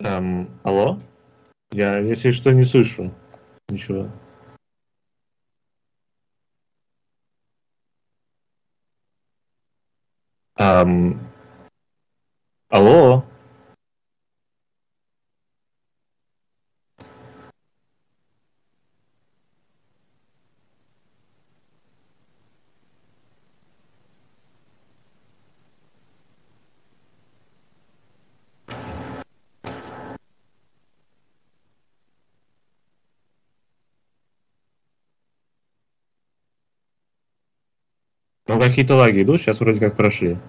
Алло? Я, если что, не слышу ничего. Ам, Алло? Ну, какие-то лаги идут, сейчас вроде как прошли.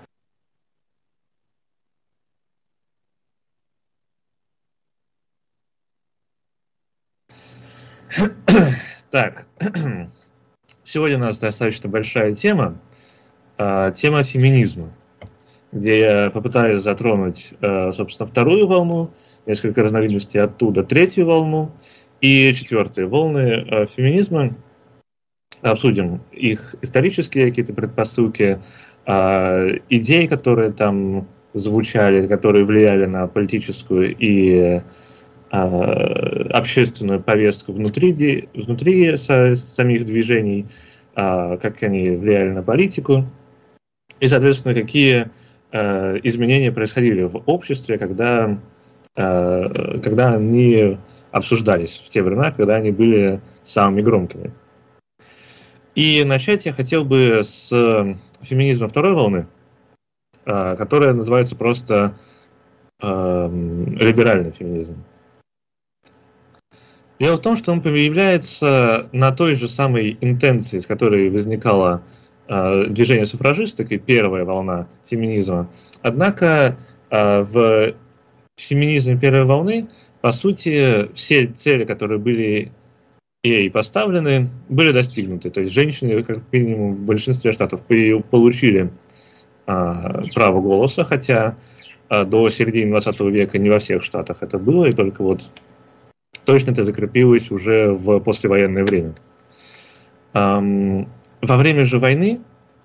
Так, сегодня у нас достаточно большая тема, тема феминизма, где я попытаюсь затронуть, собственно, вторую волну, несколько разновидностей оттуда, третью волну и четвертые волны феминизма. Обсудим их исторические какие-то предпосылки, идеи, которые там звучали, которые влияли на политическую и общественную повестку внутри самих движений, как они влияли на политику, и, соответственно, какие изменения происходили в обществе, когда они обсуждались в те времена, когда они были самыми громкими. И начать я хотел бы с феминизма второй волны, которая называется просто либеральный феминизм. Дело в том, что он появляется на той же самой интенции, с которой возникало движение суфражисток и первая волна феминизма. Однако в феминизме первой волны, по сути, все цели, которые были ей поставлены, были достигнуты. То есть женщины, как минимум, в большинстве штатов получили право голоса, хотя до середины 20 века не во всех штатах это было, и только вот точно это закрепилось уже в послевоенное время. Во время же войны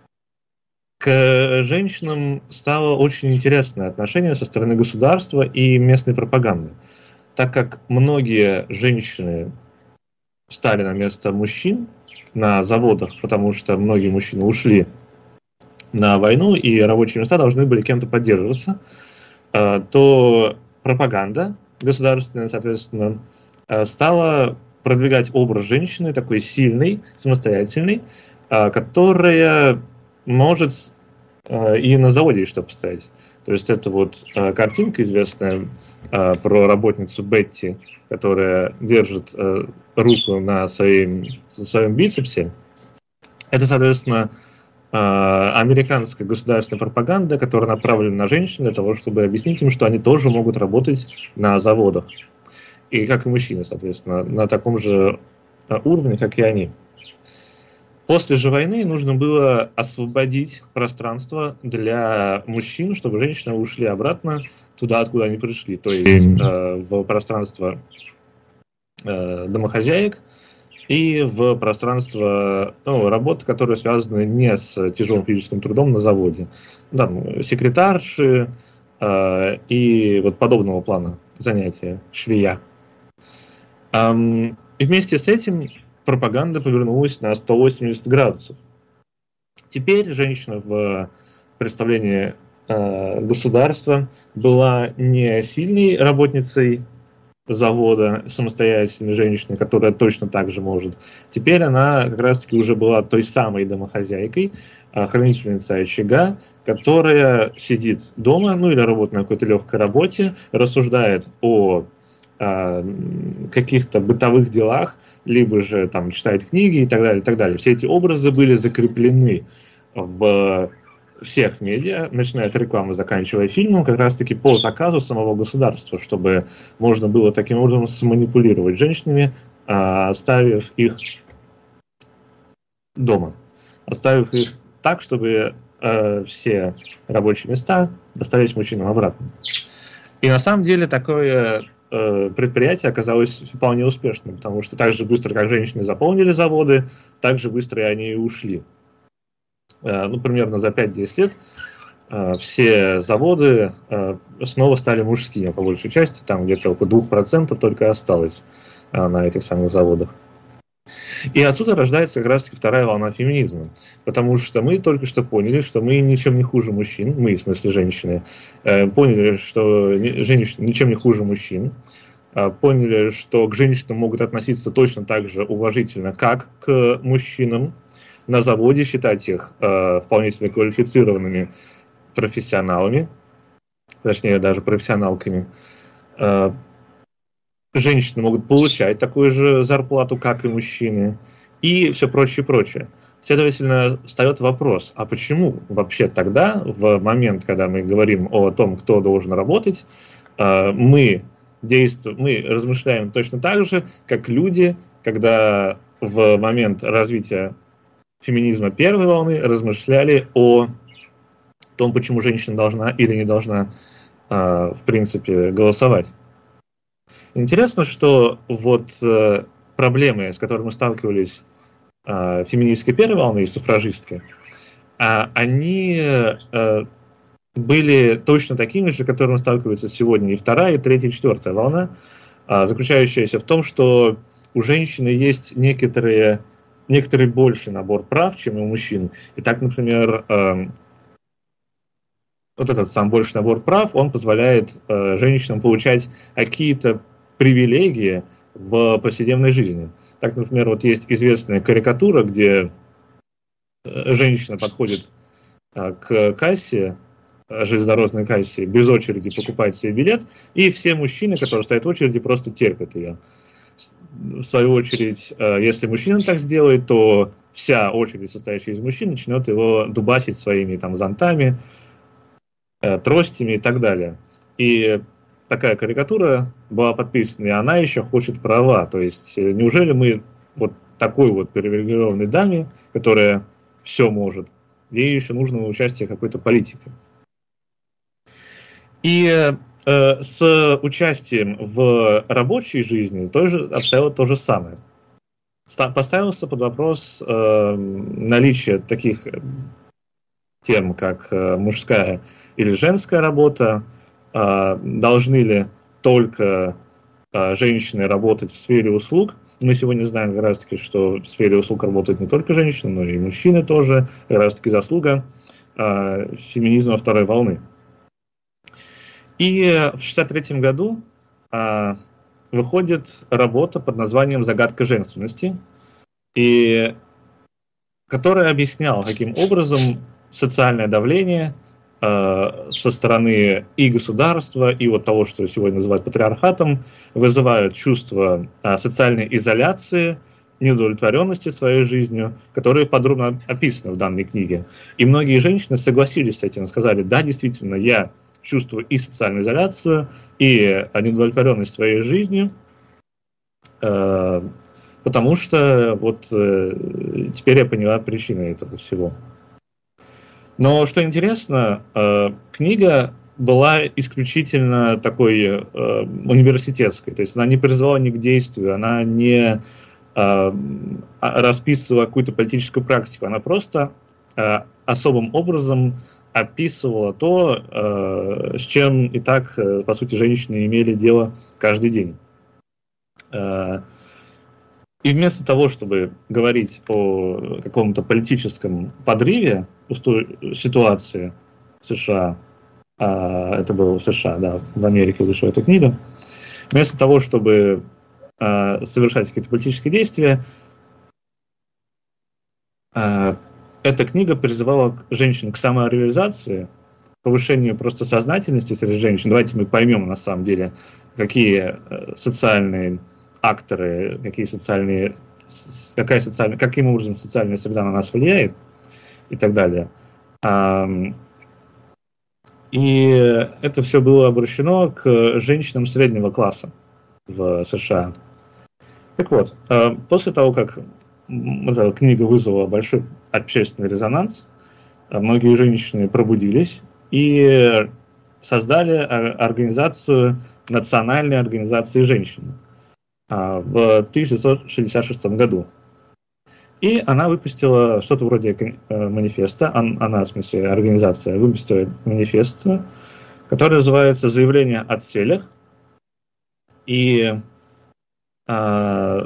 к женщинам стало очень интересное отношение со стороны государства и местной пропаганды, так как многие женщины стали на место мужчин на заводах, потому что многие мужчины ушли на войну, и рабочие места должны были кем-то поддерживаться, то пропаганда государственная, соответственно, стала продвигать образ женщины такой сильной, самостоятельной, которая может и на заводе что поставить. То есть это вот картинка известная про работницу Бетти, которая держит руку на своем бицепсе. Это, соответственно, американская государственная пропаганда, которая направлена на женщин для того, чтобы объяснить им, что они тоже могут работать на заводах. И как и мужчины, соответственно, на таком же уровне, как и они. После же войны нужно было освободить пространство для мужчин, чтобы женщины ушли обратно туда, откуда они пришли, то есть в пространство домохозяек и в пространство работы, которые связаны не с тяжелым физическим трудом на заводе. Там секретарши и вот подобного плана занятия, швея. И вместе с этим пропаганда повернулась на 180 градусов. Теперь женщина в представлении государства была не сильной работницей завода, самостоятельной женщиной, которая точно так же может. Теперь она как раз-таки уже была той самой домохозяйкой, хранительницей очага, которая сидит дома, или работает на какой-то легкой работе, рассуждает о каких-то бытовых делах, либо же там читает книги и так далее, и так далее. Все эти образы были закреплены в всех медиа, начиная от рекламы, заканчивая фильмом, как раз-таки по заказу самого государства, чтобы можно было таким образом сманипулировать женщинами, оставив их дома, оставив их так, чтобы все рабочие места доставить мужчинам обратно. И на самом деле такое предприятие оказалось вполне успешным, потому что так же быстро, как женщины заполнили заводы, так же быстро и они и ушли. Примерно за 5-10 лет все заводы снова стали мужскими, по большей части, там где-то около 2% только осталось на этих самых заводах. И отсюда рождается как раз-таки вторая волна феминизма, потому что мы только что поняли, что мы ничем не хуже мужчин, мы, в смысле женщины, поняли, что женщины ничем не хуже мужчин, поняли, что к женщинам могут относиться точно так же уважительно, как к мужчинам, на заводе считать их вполне себе квалифицированными профессионалами, точнее даже профессионалками. Женщины могут получать такую же зарплату, как и мужчины, и все прочее, прочее. Следовательно, встает вопрос, а почему вообще тогда, в момент, когда мы говорим о том, кто должен работать, мы размышляем точно так же, как люди, когда в момент развития феминизма первой волны размышляли о том, почему женщина должна или не должна, в принципе, голосовать. Интересно, что вот проблемы, с которыми сталкивались феминистской первой волны и суфражистки, они были точно такими же, с которыми сталкиваются сегодня и вторая, и третья, и четвертая волна, заключающаяся в том, что у женщины есть некоторый больший набор прав, чем у мужчин. И так, например, вот этот сам больший набор прав, он позволяет женщинам получать какие-то привилегии в повседневной жизни. Так, например, вот есть известная карикатура, где женщина подходит к кассе, железнодорожной кассе, без очереди покупает себе билет, и все мужчины, которые стоят в очереди, просто терпят ее. В свою очередь, если мужчина так сделает, то вся очередь, состоящая из мужчин, начнет его дубасить своими там зонтами, тростями и так далее. И такая карикатура была подписана, и она еще хочет права. То есть, неужели мы вот такой вот привилегированной даме, которая все может, ей еще нужно участие какой-то политики. И с участием в рабочей жизни тоже обстояло то же самое. Поставился под вопрос наличие таких тем, как мужская или женская работа, должны ли только женщины работать в сфере услуг. Мы сегодня знаем как раз-таки, что в сфере услуг работают не только женщины, но и мужчины тоже, как раз-таки заслуга феминизма второй волны. И в 1963 году выходит работа под названием «Загадка женственности», и которая объясняла, каким образом социальное давление со стороны и государства, и вот того, что сегодня называют патриархатом, вызывают чувство социальной изоляции, неудовлетворенности своей жизнью, которые подробно описаны в данной книге. И многие женщины согласились с этим, сказали, да, действительно, я чувствую и социальную изоляцию, и неудовлетворенность своей жизнью, потому что вот теперь я поняла причины этого всего. Но что интересно, книга была исключительно такой университетской, то есть она не призывала ни к действию, она не расписывала какую-то политическую практику, она просто особым образом описывала то, с чем и так, по сути, женщины имели дело каждый день. И вместо того, чтобы говорить о каком-то политическом подрыве ситуации в США, это было в США, да, в Америке вышла эта книга, вместо того, чтобы совершать какие-то политические действия, эта книга призывала женщин к самореализации, повышению просто сознательности среди женщин. Давайте мы поймем на самом деле, какие социальные акторы, каким образом социальная среда на нас влияет и так далее. И это все было обращено к женщинам среднего класса в США. Так вот, после того, как эта книга вызвала большой общественный резонанс, многие женщины пробудились и создали организацию Национальной организации женщин в 1966 году. И она выпустила что-то вроде манифеста, она, в смысле, организация, выпустила манифест, который называется «Заявление о целях». И в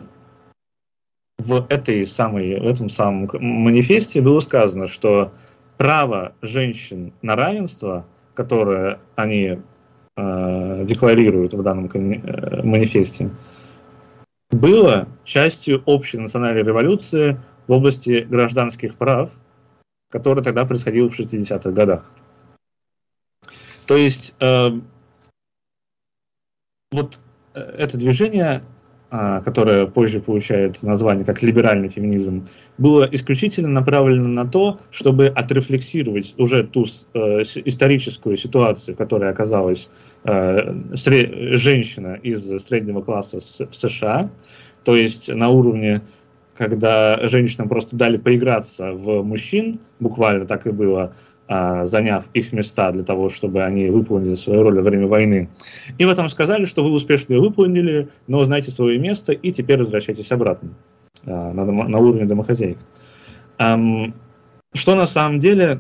этом самом манифесте было сказано, что право женщин на равенство, которое они декларируют в данном манифесте, было частью общей национальной революции в области гражданских прав, которая тогда происходила в 60-х годах. То есть вот это движение, которое позже получает название как либеральный феминизм, было исключительно направлено на то, чтобы отрефлексировать уже ту историческую ситуацию, в которой оказалась женщина из среднего класса в США, то есть на уровне, когда женщинам просто дали поиграться в мужчин, буквально так и было, заняв их места для того, чтобы они выполнили свою роль во время войны. И в этом сказали, что вы успешно ее выполнили, но знаете свое место и теперь возвращайтесь обратно на уровне домохозяек. Что на самом деле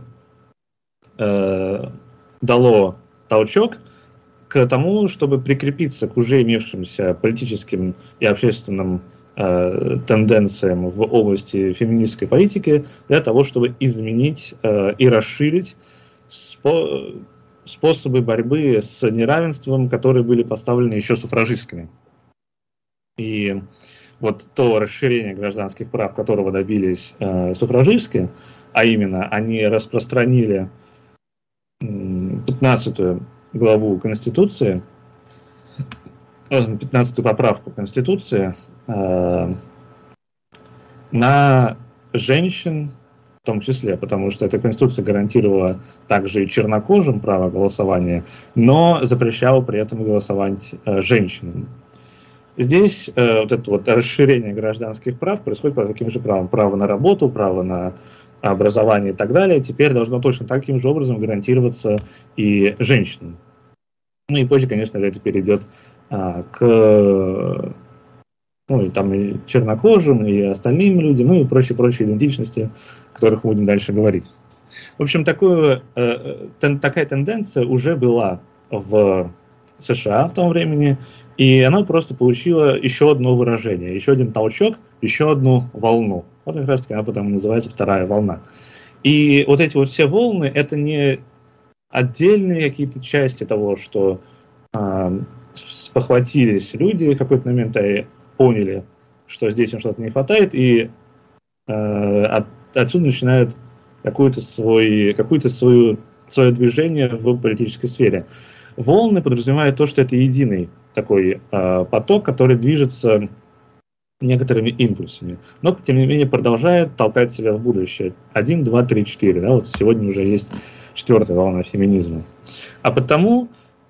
дало толчок к тому, чтобы прикрепиться к уже имевшимся политическим и общественным тенденциям в области феминистской политики для того, чтобы изменить и расширить способы борьбы с неравенством, которые были поставлены еще суфражистками. И вот то расширение гражданских прав, которого добились суфражистки, а именно они распространили 15-ю главу Конституции, 15-ю поправку Конституции на женщин в том числе, потому что эта Конституция гарантировала также и чернокожим право голосования, но запрещала при этом голосовать женщинам. Здесь вот это вот расширение гражданских прав происходит по таким же правам. Право на работу, право на образование и так далее теперь должно точно таким же образом гарантироваться и женщинам. Ну и позже, конечно же, это перейдет к и чернокожим, и остальным людям, и прочие идентичности, о которых мы будем дальше говорить. В общем, такая тенденция уже была в США в том времени, и она просто получила еще одно выражение, еще один толчок, еще одну волну. Вот как раз таки она потом называется вторая волна. И вот эти вот все волны, это не отдельные какие-то части того, что спохватились люди в какой-то момент и поняли, что здесь им что-то не хватает, и отсюда начинают какое-то свое движение в политической сфере. Волны подразумевают то, что это единый такой поток, который движется некоторыми импульсами, но, тем не менее, продолжает толкать себя в будущее. 1, 2, 3, 4. Да? Вот сегодня уже есть 4-я волна феминизма. А потому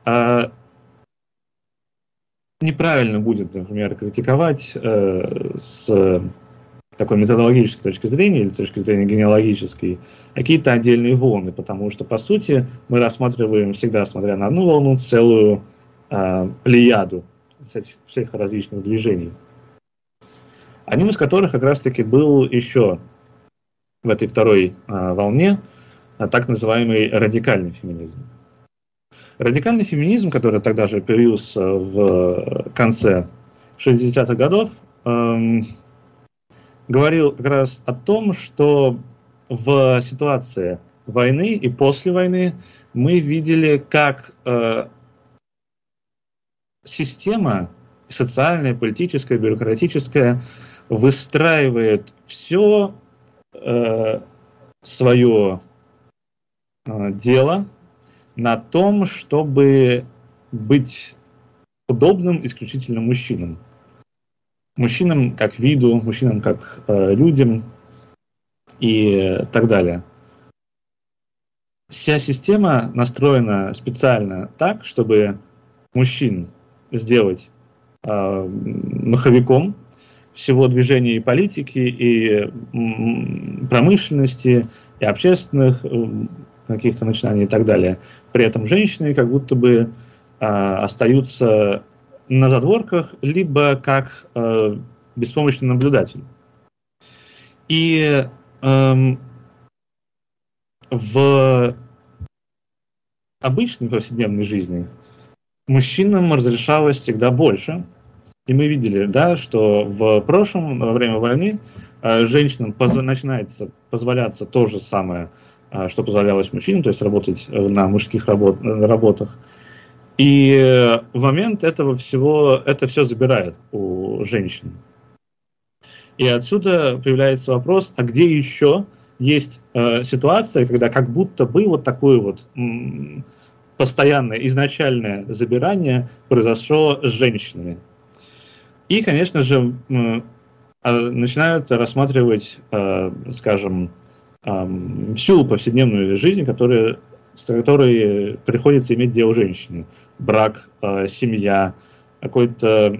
неправильно будет, например, критиковать с такой методологической точки зрения или точки зрения генеалогической какие-то отдельные волны, потому что, по сути, мы рассматриваем всегда, смотря на одну волну, целую плеяду всех различных движений. Одним из которых как раз-таки был еще в этой второй волне так называемый радикальный феминизм. Радикальный феминизм, который тогда же появился в конце 60-х годов, говорил как раз о том, что в ситуации войны и после войны мы видели, как система социальная, политическая, бюрократическая выстраивает все свое дело на том, чтобы быть удобным исключительно мужчинам. Мужчинам как виду, мужчинам как людям и так далее. Вся система настроена специально так, чтобы мужчин сделать маховиком всего движения и политики, и промышленности, и общественных каких-то начинаний и так далее. При этом женщины как будто бы остаются на задворках, либо как беспомощный наблюдатель. И в обычной повседневной жизни мужчинам разрешалось всегда больше. И мы видели, да, что в прошлом, во время войны, женщинам начинается позволяться то же самое, что позволялось мужчинам, то есть работать на мужских работах. И в момент этого всего, это все забирает у женщин. И отсюда появляется вопрос, а где еще есть ситуация, когда как будто бы вот такое вот постоянное изначальное забирание произошло с женщинами. И, конечно же, начинают рассматривать, скажем, всю повседневную жизнь, с которой приходится иметь дело женщине. Брак, семья, какой-то,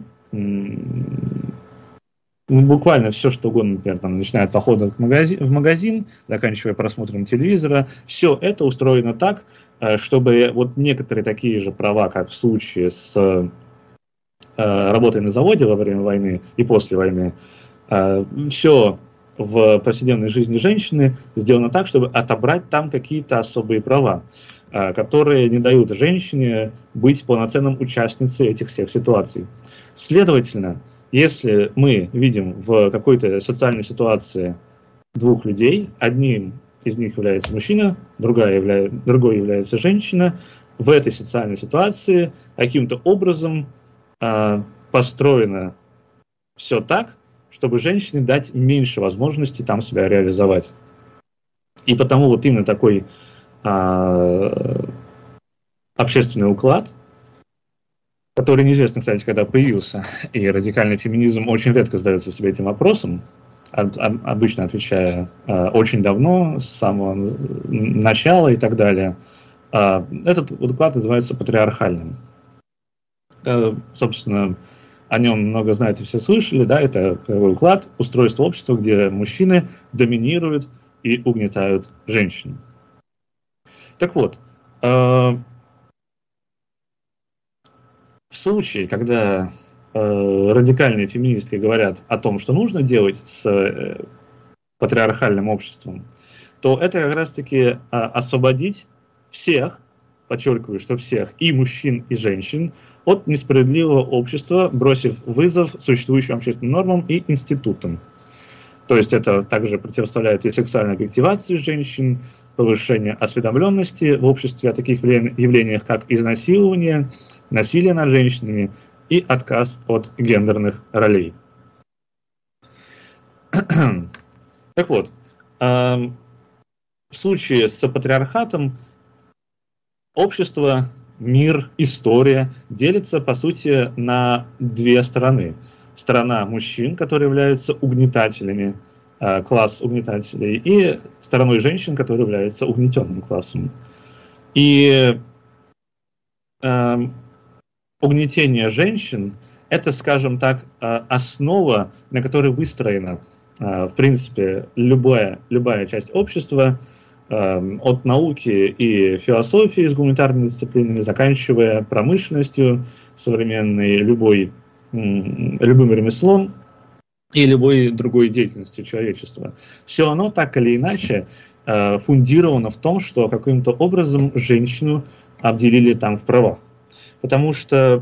буквально все, что угодно, например, там, начиная от похода в магазин, заканчивая просмотром телевизора, все это устроено так, чтобы вот некоторые такие же права, как в случае с работой на заводе во время войны и после войны, все в повседневной жизни женщины сделано так, чтобы отобрать там какие-то особые права, которые не дают женщине быть полноценным участницей этих всех ситуаций. Следовательно, если мы видим в какой-то социальной ситуации двух людей, одним из них является мужчина, другой является женщина, в этой социальной ситуации каким-то образом построено все так, чтобы женщине дать меньше возможностей там себя реализовать. И потому вот именно такой общественный уклад, который неизвестно, кстати, когда появился, и радикальный феминизм очень редко задается себе этим вопросом, обычно отвечая очень давно, с самого начала и так далее. Этот уклад называется патриархальным. Собственно, о нем много знаете, все слышали, да, это такой уклад, устройство общества, где мужчины доминируют и угнетают женщин. Так вот, в случае, когда радикальные феминистки говорят о том, что нужно делать с патриархальным обществом, то это как раз-таки освободить всех, подчеркиваю, что всех, и мужчин, и женщин, от несправедливого общества, бросив вызов существующим общественным нормам и институтам. То есть это также противоставляет и сексуальной объективации женщин, повышение осведомленности в обществе о таких явлениях, как изнасилование, насилие над женщинами и отказ от гендерных ролей. Так вот, в случае с патриархатом общество, мир, история делится, по сути, на две стороны. Сторона мужчин, которые являются угнетателями, класс угнетателей, и стороной женщин, которые являются угнетенным классом. И угнетение женщин – это, скажем так, основа, на которой выстроена, в принципе, любая часть общества, от науки и философии с гуманитарными дисциплинами, заканчивая промышленностью современной, любым ремеслом и любой другой деятельностью человечества. Все оно так или иначе фундировано в том, что каким-то образом женщину обделили там в правах. Потому что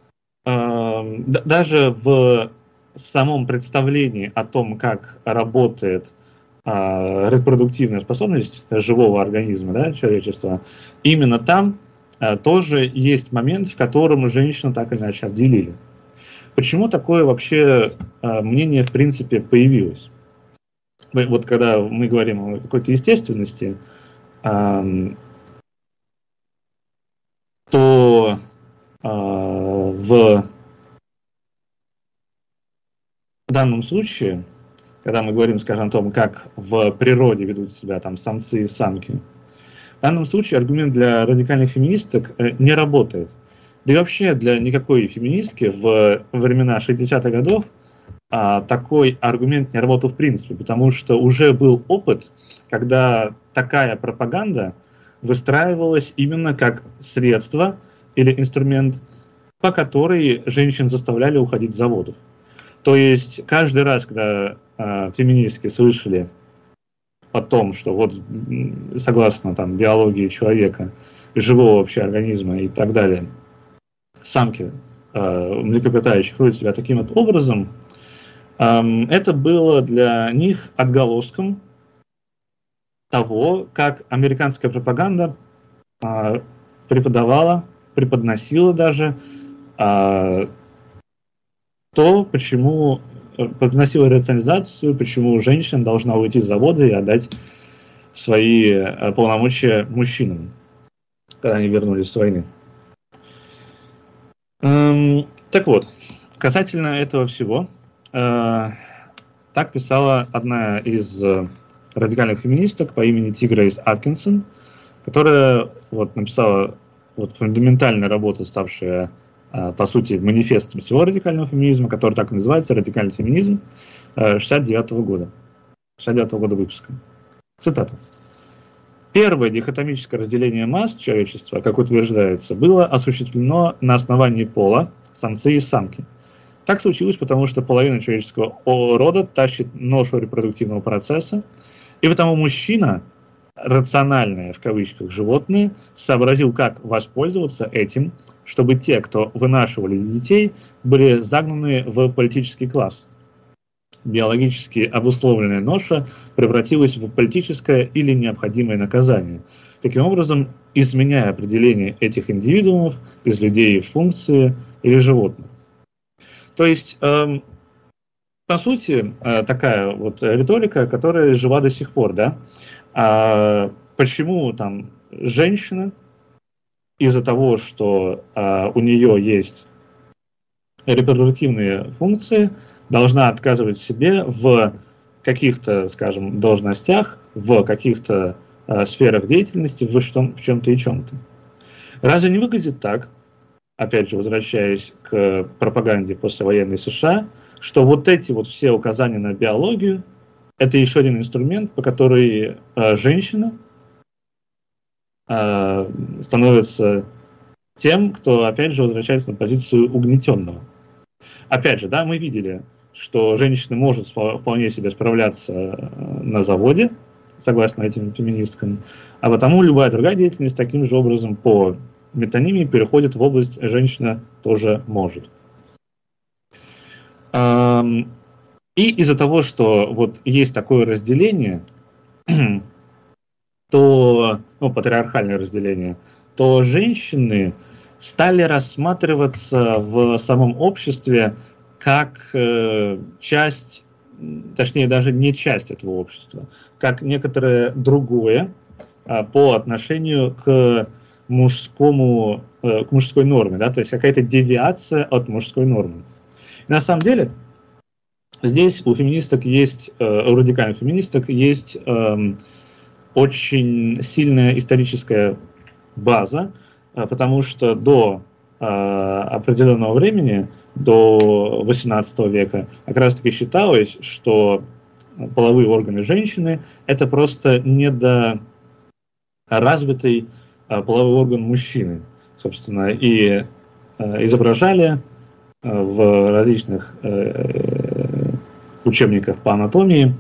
даже в самом представлении о том, как работает репродуктивная способность живого организма, да, человечества, именно там тоже есть момент, в котором женщину так или иначе обделили. Почему такое вообще мнение в принципе появилось? Вот когда мы говорим о какой-то естественности, то в данном случае, когда мы говорим, скажем, о том, как в природе ведут себя там самцы и самки, в данном случае аргумент для радикальных феминисток не работает. Да и вообще для никакой феминистки в времена 60-х годов такой аргумент не работал в принципе, потому что уже был опыт, когда такая пропаганда выстраивалась именно как средство или инструмент, по которой женщин заставляли уходить с заводов. То есть каждый раз, когда феминистки слышали о том, что вот согласно там биологии человека, живого вообще организма и так далее, самки млекопитающих ведут себя таким вот образом, это было для них отголоском того, как американская пропаганда преподносила даже то, почему подносила рационализацию, почему женщина должна уйти с завода и отдать свои полномочия мужчинам, когда они вернулись с войны. Так вот, касательно этого всего, так писала одна из радикальных феминисток по имени Тигрейс Аткинсон, которая вот написала вот фундаментальную работу, ставшая по сути манифестом всего радикального феминизма, который так и называется «Радикальный феминизм» 69-го года выпуска. Цитата. Первое дихотомическое разделение масс человечества, как утверждается, было осуществлено на основании пола, самцы и самки. Так случилось, потому что половина человеческого рода тащит ношу репродуктивного процесса, и потому мужчина, рациональное, в кавычках, животное, сообразил, как воспользоваться этим, чтобы те, кто вынашивали детей, были загнаны в политический класс. Биологически обусловленная ноша превратилась в политическое или необходимое наказание, таким образом изменяя определение этих индивидуумов из людей в функции или животных. То есть, по сути, такая вот риторика, которая жива до сих пор, да? Почему там женщина из-за того, что у нее есть репродуктивные функции, должна отказывать себе в каких-то, скажем, должностях, в каких-то сферах деятельности, в чем-то и чем-то. Разве не выглядит так, опять же, возвращаясь к пропаганде послевоенной США, что вот эти вот все указания на биологию – это еще один инструмент, по которому женщина становится тем, кто, опять же, возвращается на позицию угнетенного. Опять же, да, мы видели, что женщина может вполне себе справляться на заводе, согласно этим феминисткам, а потому любая другая деятельность таким же образом по метонимии переходит в область «женщина тоже может». И из-за того, что вот есть такое разделение, то, патриархальное разделение, то женщины стали рассматриваться в самом обществе как часть, точнее даже не часть этого общества, как некоторое другое по отношению к мужской норме, да, то есть какая-то девиация от мужской нормы. И на самом деле здесь у феминисток есть, у радикальных феминисток есть очень сильная историческая база, потому что до определенного времени, до XVIII века, как раз таки считалось, что половые органы женщины – это просто недоразвитый половой орган мужчины, собственно, и изображали в различных учебниках по анатомии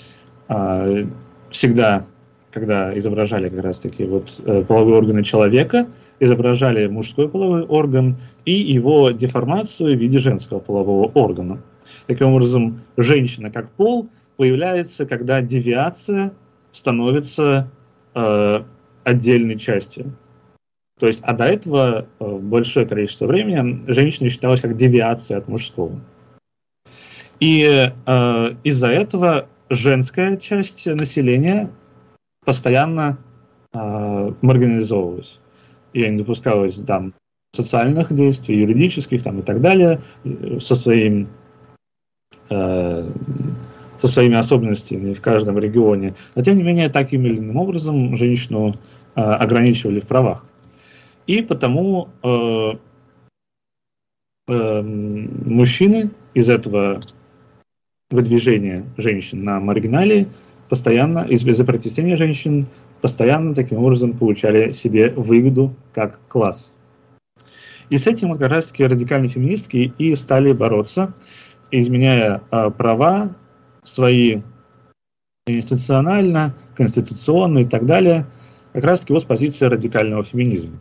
всегда, когда изображали как раз-таки вот половые органы человека, изображали мужской половой орган и его деформацию в виде женского полового органа. Таким образом, женщина как пол появляется, когда девиация становится отдельной частью. То есть, а до этого большое количество времени женщина считалась как девиация от мужского. И из-за этого женская часть населения постоянно маргинализовывалась. И не допускалась там социальных действий, юридических там, и так далее, со своими особенностями в каждом регионе. Но тем не менее, таким или иным образом женщину ограничивали в правах. И потому мужчины из этого выдвижения женщин на маргинале постоянно, из-за протестения женщин, постоянно таким образом получали себе выгоду как класс. И с этим вот как раз таки радикальные феминистки и стали бороться, изменяя права свои институционально, конституционно и так далее, как раз-таки с позиции радикального феминизма.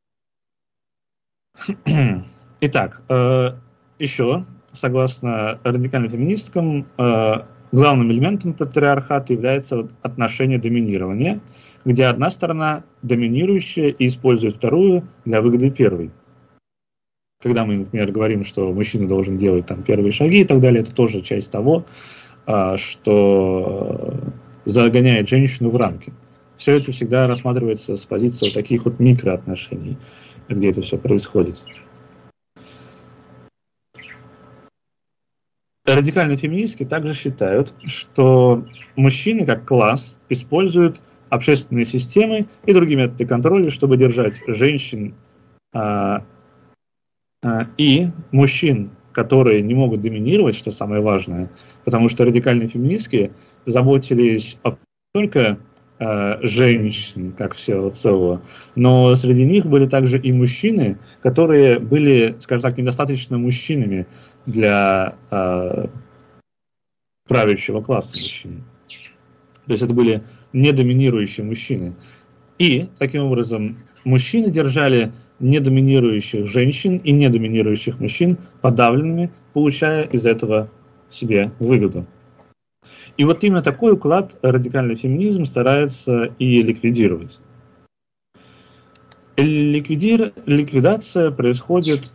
Итак, еще, согласно радикальным феминисткам, главным элементом патриархата является отношение доминирования, где одна сторона доминирующая и использует вторую для выгоды первой. Когда мы, например, говорим, что мужчина должен делать там первые шаги и так далее, это тоже часть того, что загоняет женщину в рамки. Все это всегда рассматривается с позиции таких вот микроотношений, где это все происходит. Радикальные феминистки также считают, что мужчины как класс используют общественные системы и другие методы контроля, чтобы держать женщин и мужчин, которые не могут доминировать, что самое важное, потому что радикальные феминистки заботились не только женщин, как всего целого, но среди них были также и мужчины, которые были, скажем так, недостаточно мужчинами для правящего класса мужчин. То есть это были недоминирующие мужчины. И, таким образом, мужчины держали недоминирующих женщин и недоминирующих мужчин подавленными, получая из этого себе выгоду. И вот именно такой уклад радикальный феминизм старается и ликвидировать. Ликвидация происходит,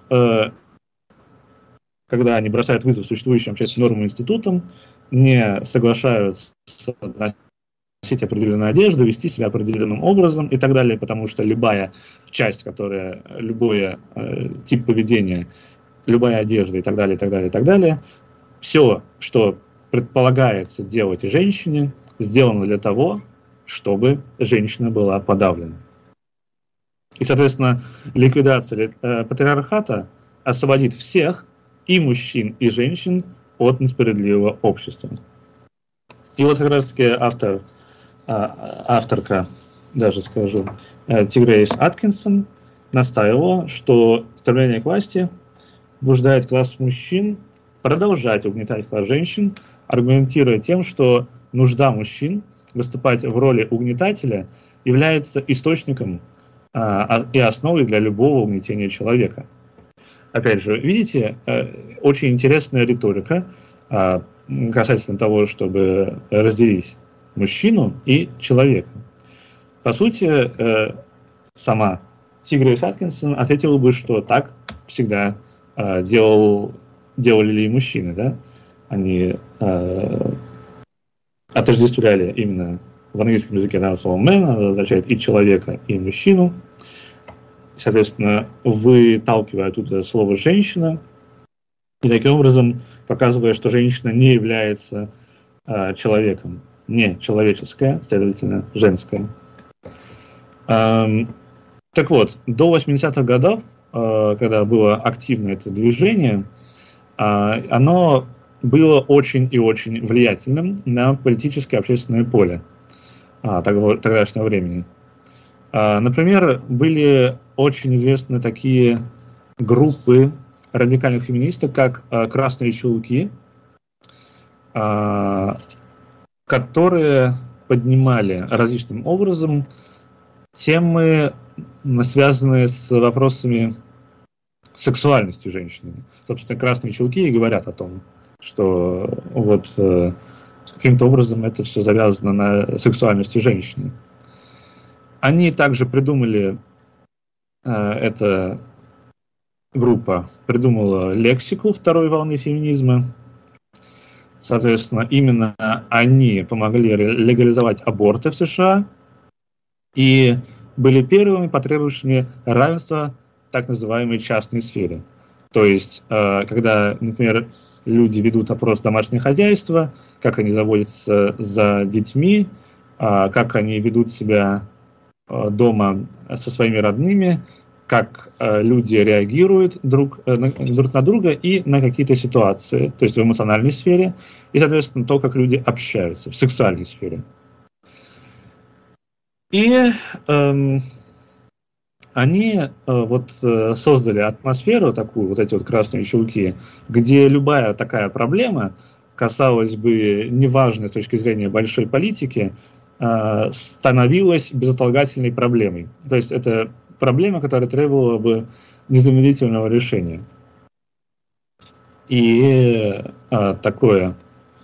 когда они бросают вызов существующим общественным нормам и институтам, не соглашаются носить определенную одежду, вести себя определенным образом и так далее, потому что любая часть, любой тип поведения, любая одежда и так далее, и так далее, и так далее, все, что предполагается делать женщине, сделано для того, чтобы женщина была подавлена. И, соответственно, ликвидация патриархата освободит всех, и мужчин, и женщин, от несправедливого общества. И вот как раз-таки авторка, даже скажу, Тигрейс Аткинсон настаивала, что стремление к власти побуждает класс мужчин продолжать угнетать класс женщин, аргументируя тем, что нужда мужчин выступать в роли угнетателя является источником и основой для любого угнетения человека. Опять же, видите, очень интересная риторика касательно того, чтобы разделить мужчину и человека. По сути, сама Тигрейс Аткинсон ответила бы, что так всегда делали и мужчины, да? Они отождествляли именно в английском языке слово man, оно означает и человека, и мужчину. Соответственно, выталкивая оттуда слово «женщина», и таким образом показывая, что женщина не является человеком, не человеческая, следовательно, женская. Так вот, до 80-х годов, когда было активно это движение, оно было очень и очень влиятельным на политическое и общественное поле тогдашнего времени. Например, были очень известны такие группы радикальных феминисток, как «Красные чулки», которые поднимали различным образом темы, связанные с вопросами сексуальности женщины. Собственно, «Красные чулки» и говорят о том, что вот каким-то образом это все завязано на сексуальности женщины. Они также придумали, эта группа придумала лексику второй волны феминизма. Соответственно, именно они помогли легализовать аборты в США и были первыми потребовавшими равенства в так называемой частной сфере. То есть, когда, например, люди ведут опрос домашнего хозяйства, как они заботятся за детьми, как они ведут себя дома со своими родными, как люди реагируют друг на друга и на какие-то ситуации, то есть в эмоциональной сфере, и, соответственно, то, как люди общаются в сексуальной сфере. И они создали атмосферу такую, вот эти вот красные чулки, где любая такая проблема, казалось бы, неважной с точки зрения большой политики, становилась безотлагательной проблемой. То есть это проблема, которая требовала бы незамедлительного решения. И такое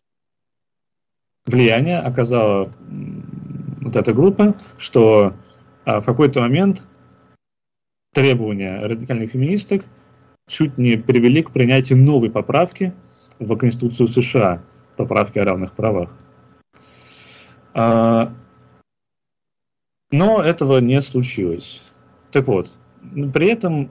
влияние оказала вот эта группа, что в какой-то момент требования радикальных феминисток чуть не привели к принятию новой поправки в Конституцию США, поправки о равных правах. Но этого не случилось. Так вот, при этом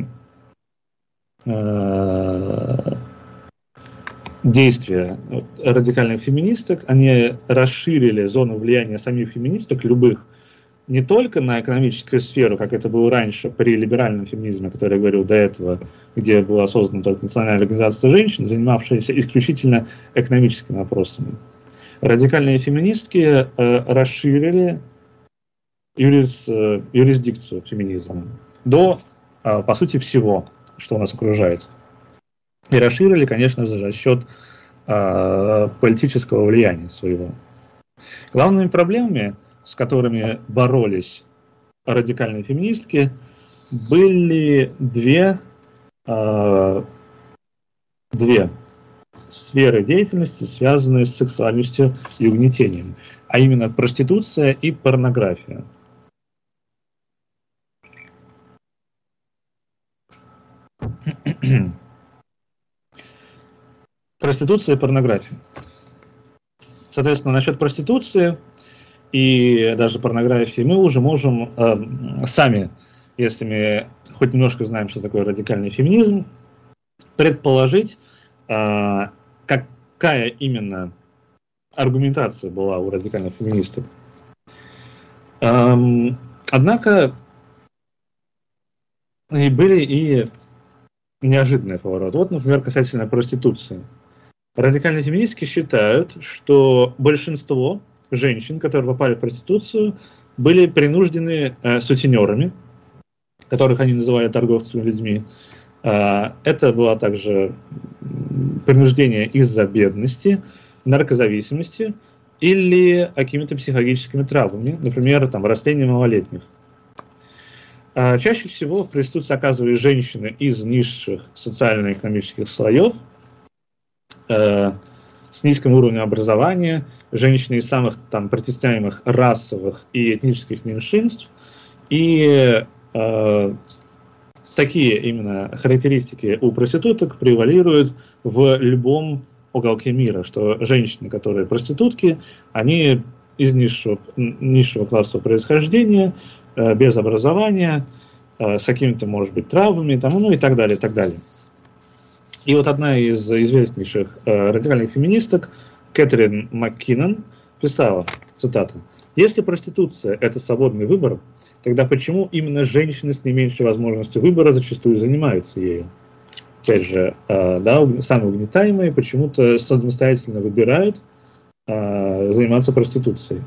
действия радикальных феминисток, они расширили зону влияния самих феминисток, любых, не только на экономическую сферу, как это было раньше при либеральном феминизме, который я говорил до этого, где была создана только Национальная организация женщин, занимавшаяся исключительно экономическими вопросами. Радикальные феминистки расширили юрисдикцию феминизма до, по сути, всего, что нас окружает. И расширили, конечно же, за счет политического влияния своего. Главными проблемами, с которыми боролись радикальные феминистки, были две сферы деятельности, связанные с сексуальностью и угнетением, а именно проституция и порнография. Проституция и порнография. Соответственно, насчет проституции и даже порнографии мы уже можем сами, если мы хоть немножко знаем, что такое радикальный феминизм, предположить, какая именно аргументация была у радикальных феминисток. Однако и были и неожиданные повороты. Вот, например, касательно проституции. Радикальные феминистки считают, что большинство женщин, которые попали в проституцию, были принуждены сутенерами, которых они называли торговцами людьми. Это было также принуждение из-за бедности, наркозависимости или какими-то психологическими травмами, например, растения малолетних. Чаще всего в проституции оказывались женщины из низших социально-экономических слоев, с низким уровнем образования, женщины из самых притесняемых расовых и этнических меньшинств. И такие именно характеристики у проституток превалируют в любом уголке мира, что женщины, которые проститутки, они из низшего класса происхождения, без образования, с какими-то, может быть, травмами, и так далее, и так далее. И вот одна из известнейших радикальных феминисток, Кэтрин МакКиннон, писала, цитата: «Если проституция – это свободный выбор, тогда почему именно женщины с наименьшей возможностью выбора зачастую занимаются ею? Опять же, самые угнетаемые почему-то самостоятельно выбирают заниматься проституцией».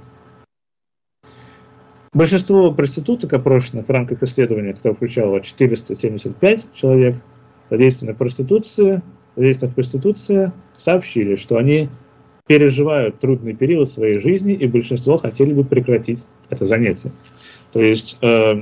Большинство проституток, опрошенных в рамках исследования, которое включало 475 человек, задействованных в проституции, сообщили, что они переживают трудный период своей жизни, и большинство хотели бы прекратить это занятие. То есть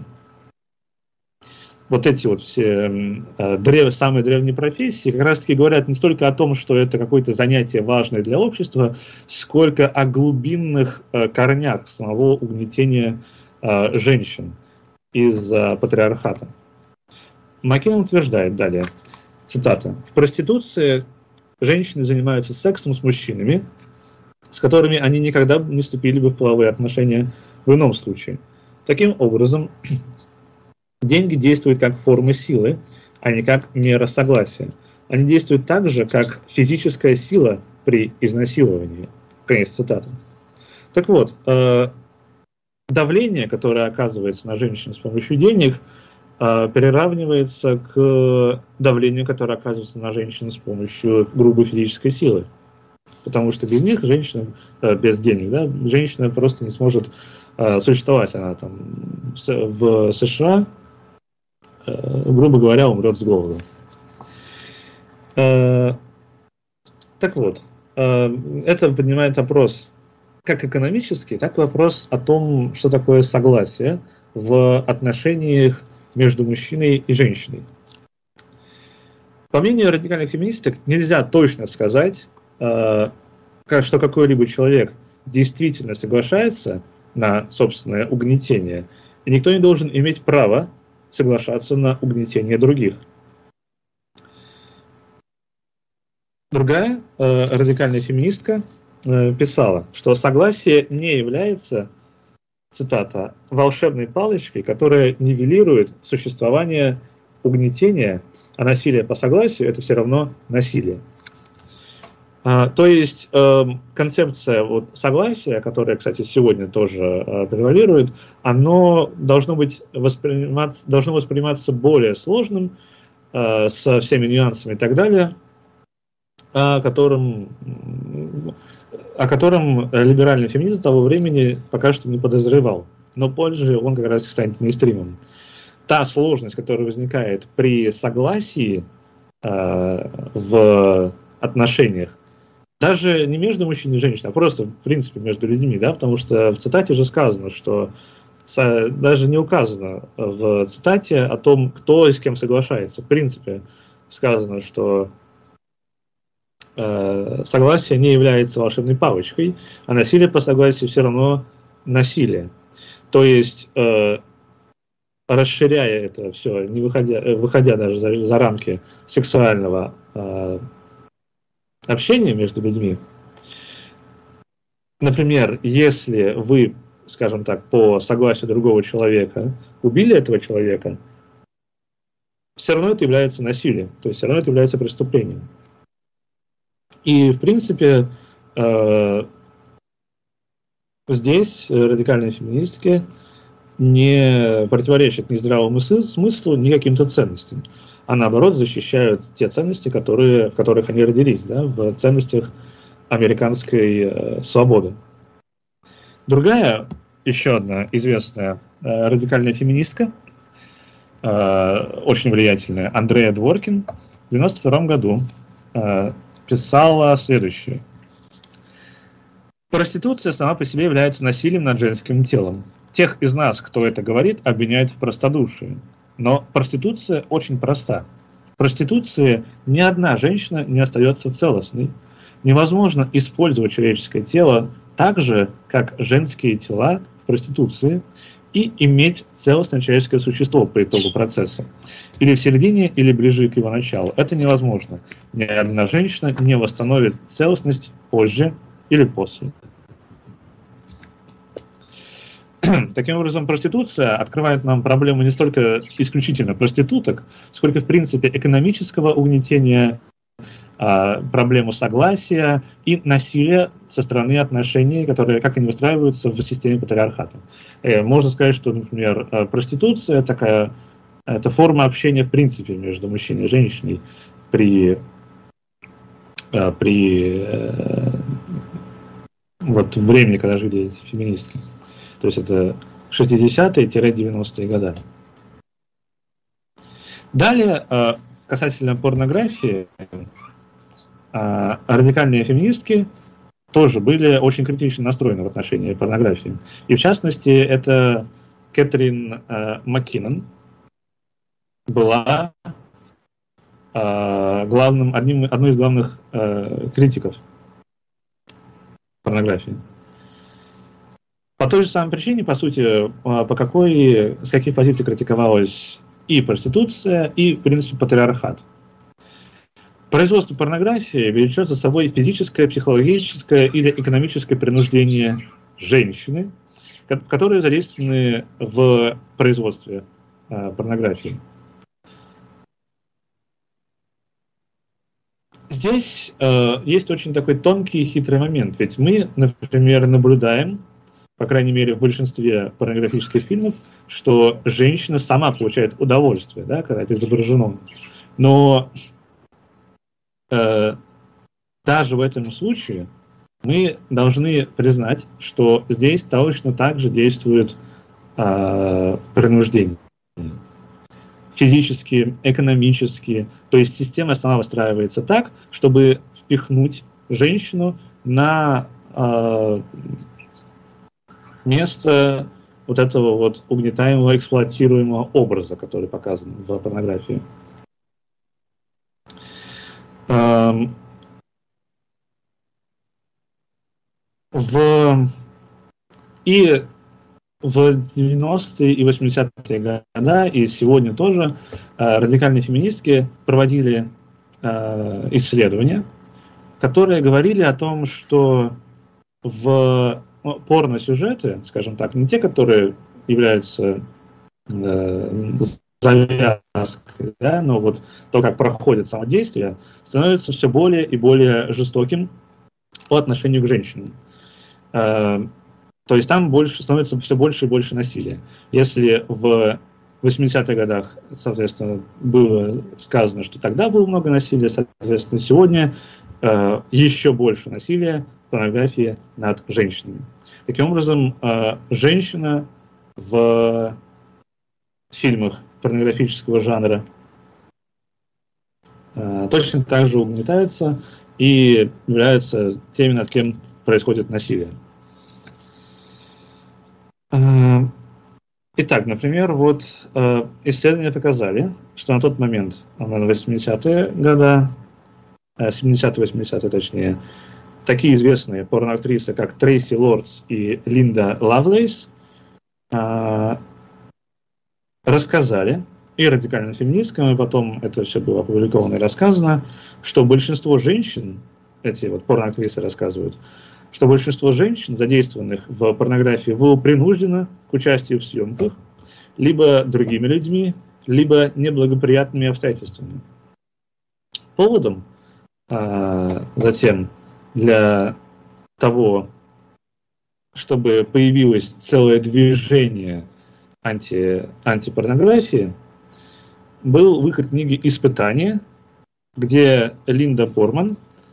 вот эти вот все самые древние профессии как раз-таки говорят не столько о том, что это какое-то занятие важное для общества, сколько о глубинных корнях самого угнетения женщин из-за патриархата. МакКиннон утверждает далее, цитата: «В проституции женщины занимаются сексом с мужчинами, с которыми они никогда не вступили бы в половые отношения в ином случае. Таким образом, деньги действуют как форма силы, а не как мера согласия. Они действуют так же, как физическая сила при изнасиловании». Конец цитаты. Так вот, давление, которое оказывается на женщин с помощью денег, приравнивается к давлению, которое оказывается на женщин с помощью грубой физической силы. Потому что без них женщина, без денег, женщина просто не сможет существовать. Она в США, грубо говоря, умрет с голоду. Так вот, это поднимает вопрос как экономический, так и вопрос о том, что такое согласие в отношениях между мужчиной и женщиной. По мнению радикальных феминисток, нельзя точно сказать, что какой-либо человек действительно соглашается на собственное угнетение, и никто не должен иметь права соглашаться на угнетение других. Другая радикальная феминистка писала, что согласие не является, цитата, «волшебной палочкой, которая нивелирует существование угнетения, а насилие по согласию – это все равно насилие». То есть концепция согласия, которая, кстати, сегодня тоже превалирует, оно должно восприниматься более сложным, со всеми нюансами и так далее, о котором либеральный феминизм того времени пока что не подозревал. Но позже он как раз станет мейнстримом. Та сложность, которая возникает при согласии в отношениях, даже не между мужчиной и женщиной, а просто, в принципе, между людьми, да, потому что в цитате же сказано, что даже не указано в цитате о том, кто и с кем соглашается. В принципе, сказано, что согласие не является волшебной палочкой, а насилие по согласию все равно насилие. То есть, расширяя это все, не выходя даже за рамки сексуального общения между людьми, например, если вы, скажем так, по согласию другого человека убили этого человека, все равно это является насилием, то есть все равно это является преступлением. И, в принципе, здесь радикальные феминистки не противоречат ни здравому смыслу, ни каким-то ценностям, а наоборот защищают те ценности, в которых они родились, да, в ценностях американской свободы. Другая, еще одна известная радикальная феминистка, очень влиятельная, Андреа Дворкин, в 1992 году писала следующее. Проституция сама по себе является насилием над женским телом. Тех из нас, кто это говорит, обвиняют в простодушии. Но проституция очень проста. В проституции ни одна женщина не остается целостной. Невозможно использовать человеческое тело так же, как женские тела в проституции, и иметь целостное человеческое существо по итогу процесса. Или в середине, или ближе к его началу. Это невозможно. Ни одна женщина не восстановит целостность позже или после. Таким образом, проституция открывает нам проблему не столько исключительно проституток, сколько, в принципе, экономического угнетения, проблему согласия и насилия со стороны отношений, которые, как они выстраиваются в системе патриархата. Можно сказать, что, например, проституция это форма общения в принципе между мужчиной и женщиной при времени, когда жили эти феминистки. То есть это 60-е-90-е годы. Далее, касательно порнографии, радикальные феминистки тоже были очень критично настроены в отношении порнографии. И в частности, это Кэтрин Маккинон была одной из главных критиков порнографии. По той же самой причине, по сути, с каких позиций критиковалась и проституция, и, в принципе, патриархат. Производство порнографии влечет за собой физическое, психологическое или экономическое принуждение женщины, которые задействованы в производстве порнографии. Здесь есть очень такой тонкий и хитрый момент, ведь мы, например, наблюдаем, по крайней мере, в большинстве порнографических фильмов, что женщина сама получает удовольствие, да, когда это изображено. Но даже в этом случае мы должны признать, что здесь точно так же действует принуждение. Физически, экономически. То есть система сама выстраивается так, чтобы впихнуть женщину на место вот этого вот угнетаемого, эксплуатируемого образа, который показан в порнографии. И в 90-е и 80-е годы, и сегодня тоже, радикальные феминистки проводили исследования, которые говорили о том, что в порносюжеты, скажем так, не те, которые являются завязкой, да, но вот то, как проходит само действие, становится все более и более жестоким по отношению к женщинам. То есть там становится все больше и больше насилия. Если в 80-х годах, соответственно, было сказано, что тогда было много насилия, соответственно, сегодня еще больше насилия в порнографии над женщинами. Таким образом, женщина в фильмах порнографического жанра точно так же угнетаются и являются теми, над кем происходит насилие. Итак, например, вот исследования показали, что на тот момент, на 80-е годы, 70-80-е точнее, такие известные порноактрисы, как Трейси Лордс и Линда Лавлейс, рассказали, и радикальным феминисткам, и потом это все было опубликовано и рассказано, что большинство женщин, эти вот порноактрисы рассказывают, что большинство женщин, задействованных в порнографии, было принуждено к участию в съемках либо другими людьми, либо неблагоприятными обстоятельствами. Поводом затем для того, чтобы появилось целое движение антипорнографии, был выход книги «Испытание», где Линда Порман,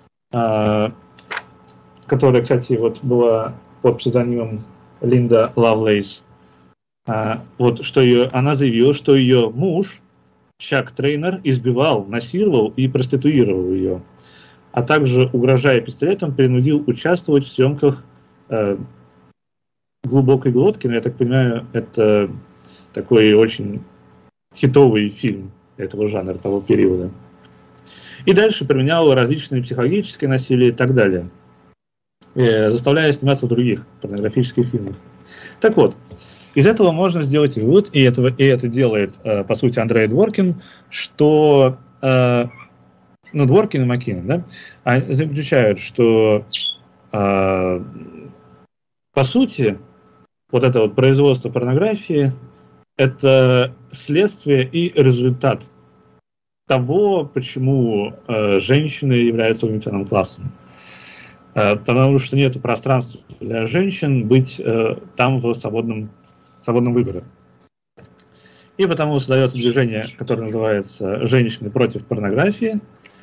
которая, кстати, вот была под псевдонимом Линда Лавлейс, вот что она заявила, что ее муж, Чак Трейнер, избивал, насиловал и проституировал ее, а также, угрожая пистолетом, принудил участвовать в съемках «Глубокой глотки». Но я так понимаю, это такой очень хитовый фильм этого жанра, того периода. И дальше применял различные психологические насилия и так далее, заставляя сниматься в других порнографических фильмах. Так вот, из этого можно сделать вывод, и это делает, по сути, Андрей Дворкин, что Дворкин и Маккинон, да, заключают, что по сути вот это вот производство порнографии — это следствие и результат того, почему женщины являются угнетенным классом. Потому что нет пространства для женщин быть там в свободном выборе. И потому создается движение, которое называется «Женщины против порнографии».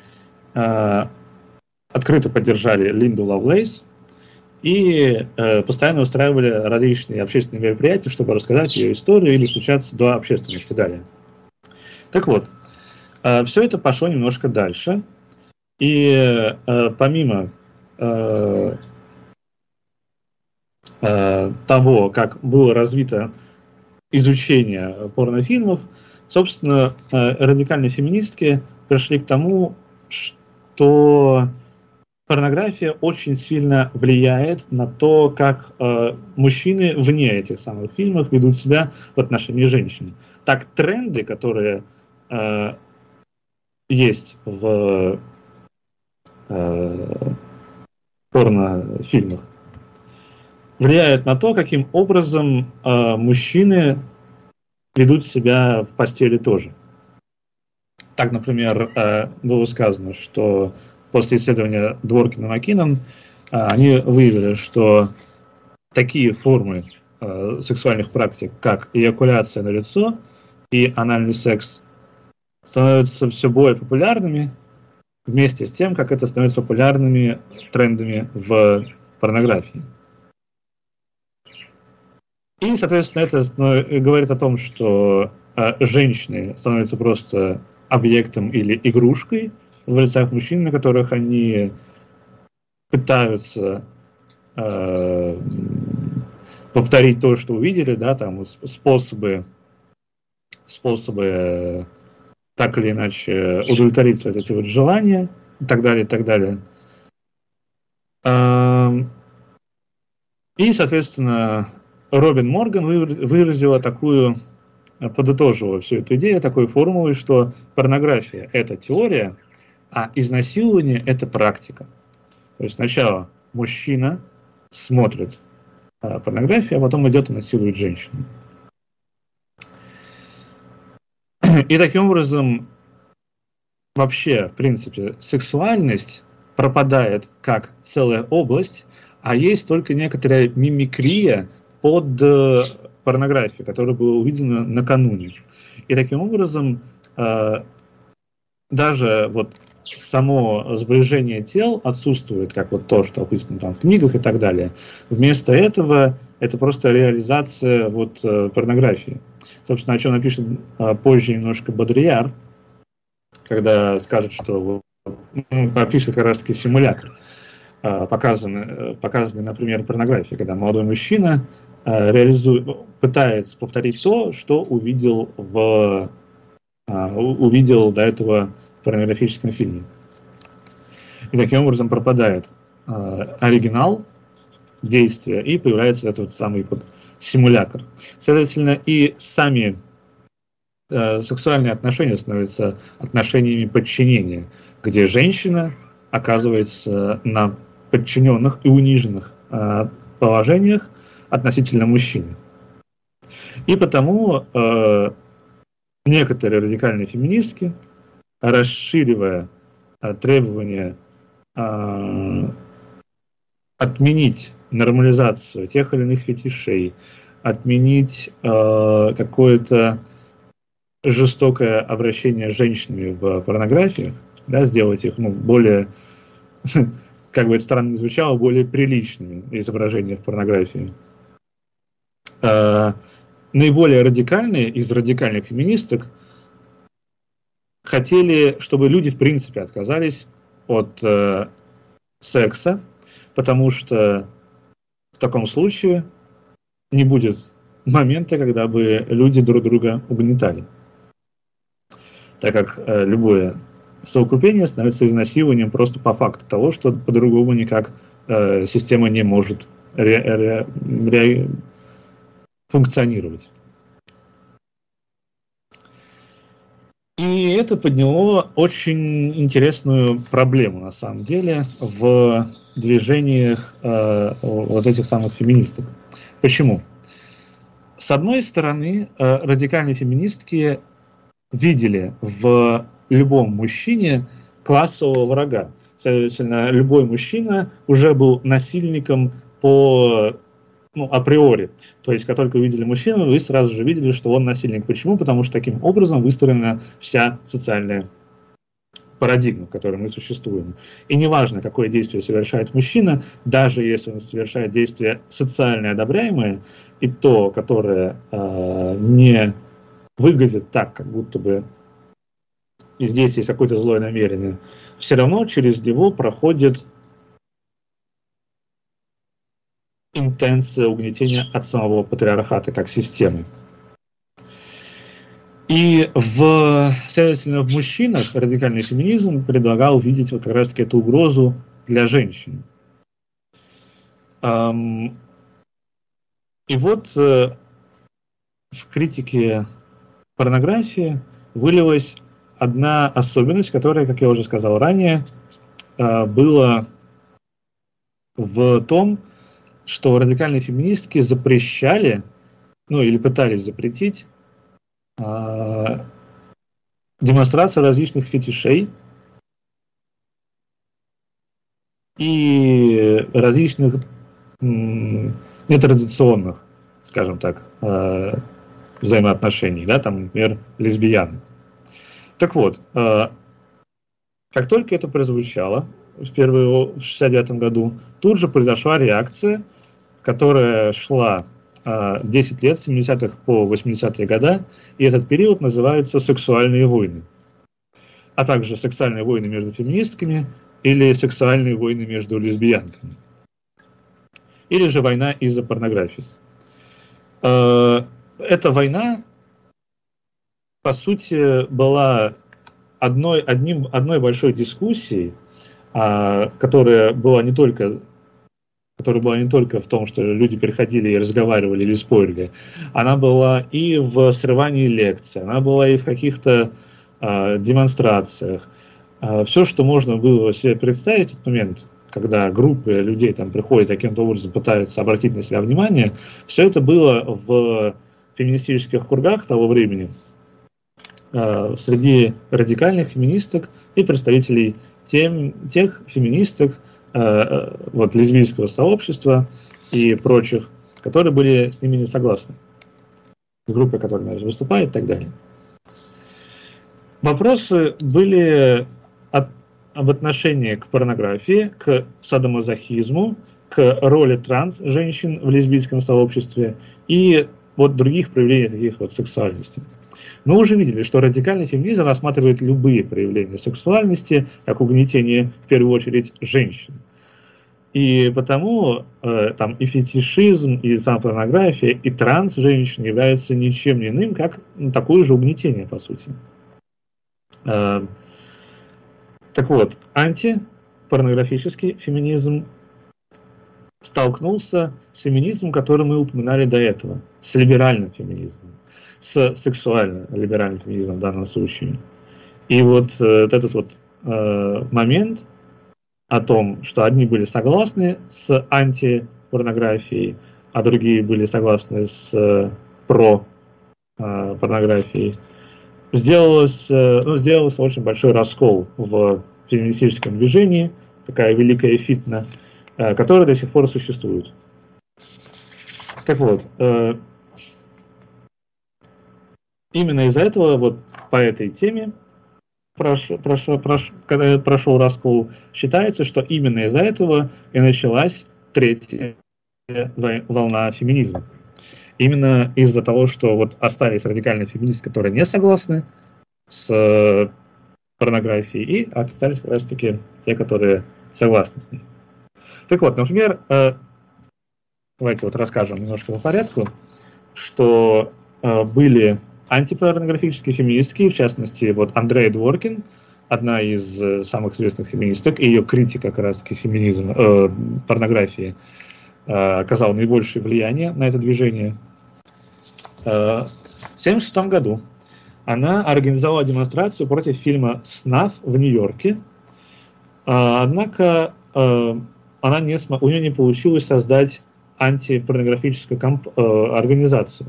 Открыто поддержали Линду Лавлейс и постоянно устраивали различные общественные мероприятия, чтобы рассказать ее историю или стучаться до общественности далее. Так вот, все это пошло немножко дальше. И помимо того, как было развито изучение порнофильмов, собственно, радикальные феминистки пришли к тому, что порнография очень сильно влияет на то, как мужчины вне этих самых фильмов ведут себя в отношении женщин. Так, тренды, которые есть в порнофильмах, влияют на то, каким образом мужчины ведут себя в постели тоже. Так, например, было сказано, что после исследования Дворкина и Маккинон они выявили, что такие формы сексуальных практик, как эякуляция на лицо и анальный секс, становятся все более популярными вместе с тем, как это становится популярными трендами в порнографии. И, соответственно, это говорит о том, что женщины становятся просто объектом или игрушкой в лицах мужчин, на которых они пытаются повторить то, что увидели, да, там способы так или иначе удовлетворить вот эти вот желания и так далее, и так далее. И, соответственно, Робин Морган выразила такую, подытожила всю эту идею такой формулой, что порнография – это теория, а изнасилование – это практика. То есть сначала мужчина смотрит порнографию, а потом идет и насилует женщину. И таким образом вообще, в принципе, сексуальность пропадает как целая область, а есть только некоторая мимикрия под порнографию, которая была увидена накануне. И таким образом даже вот само сближение тел отсутствует, как вот то, что описано там в книгах и так далее. Вместо этого это просто реализация вот порнографии. Собственно, о чем напишет позже немножко Бодрияр, когда скажет, что опишет как раз-таки симулятор, показанный, например, порнографии, когда молодой мужчина пытается повторить то, что увидел до этого в порнографическом фильме. И таким образом пропадает оригинал действия, и появляется этот самый симулятор. Следовательно, и сами сексуальные отношения становятся отношениями подчинения, где женщина оказывается на подчиненных и униженных положениях относительно мужчины. И потому некоторые радикальные феминистки, расширивая требования отменить нормализацию тех или иных фетишей, отменить какое-то жестокое обращение с женщинами в порнографиях, да, сделать их более, как бы это странно ни звучало, более приличными изображения в порнографии. Наиболее радикальные из радикальных феминисток хотели, чтобы люди в принципе отказались от секса, потому что в таком случае не будет момента, когда бы люди друг друга угнетали. Так как любое совокупление становится изнасилованием просто по факту того, что по-другому никак система не может функционировать. И это подняло очень интересную проблему, на самом деле, в движениях вот этих самых феминисток. Почему? С одной стороны, радикальные феминистки видели в любом мужчине классового врага. Следовательно, любой мужчина уже был насильником априори. То есть, как только увидели мужчину, вы сразу же видели, что он насильник. Почему? Потому что таким образом выстроена вся социальная парадигма, в которой мы существуем. И неважно, какое действие совершает мужчина, даже если он совершает действие социально одобряемое, и то, которое не выглядит так, как будто бы и здесь есть какое-то злое намерение, все равно через него проходит интенция угнетения от самого патриархата как системы. И, следовательно, в мужчинах радикальный феминизм предлагал видеть вот как раз-таки эту угрозу для женщин. И вот в критике порнографии вылилась одна особенность, которая, как я уже сказал ранее, была в том, что радикальные феминистки запрещали, или пытались запретить демонстрацию различных фетишей и различных нетрадиционных, скажем так, взаимоотношений, да, там, например, лесбиян. Так вот, как только это прозвучало в 1969 году, тут же произошла реакция, которая шла 10 лет, с 70-х по 80-е годы, и этот период называется «Сексуальные войны», а также «Сексуальные войны между феминистками» или сексуальные войны между лесбиянками, или же война из-за порнографии. Эта война, по сути, была одной большой дискуссией, которая была не только в том, что люди приходили и разговаривали или спорили. Она была и в срывании лекций, она была и в каких-то демонстрациях. Все, что можно было себе представить в тот момент, когда группы людей там приходят, таким образом пытаются обратить на себя внимание, все это было в феминистических кругах того времени, среди радикальных феминисток и представителей тех феминисток, вот, лесбийского сообщества и прочих, которые были с ними не согласны, с группой, которая выступает и так далее. Вопросы были об отношении к порнографии, к садомазохизму, к роли транс-женщин в лесбийском сообществе и вот других проявлений таких вот сексуальности. Мы уже видели, что радикальный феминизм рассматривает любые проявления сексуальности как угнетение, в первую очередь, женщин. И потому там и фетишизм, и сам порнография, и транс-женщин являются ничем иным, как такое же угнетение, по сути. Так вот, антипорнографический феминизм столкнулся с феминизмом, который мы упоминали до этого, с либеральным феминизмом, с сексуально-либеральным феминизмом в данном случае. И вот этот вот момент о том, что одни были согласны с антипорнографией, а другие были согласны с порнографией, сделался очень большой раскол в феминистическом движении, такая великая фитна, которая до сих пор существует. Так вот, именно из-за этого, вот по этой теме, когда прошел раскол, считается, что именно из-за этого и началась третья волна феминизма. Именно из-за того, что вот остались радикальные феминисты, которые не согласны с порнографией, и остались как раз таки те, которые согласны с ней. Так вот, например, давайте вот расскажем немножко по порядку, что были антипорнографические феминистки, в частности, вот Андреа Дворкин, одна из самых известных феминисток, и ее критика как раз-таки феминизма, порнографии, оказала наибольшее влияние на это движение. В 1976 году она организовала демонстрацию против фильма «Снаф» в Нью-Йорке, однако у нее не получилось создать антипорнографическую организацию.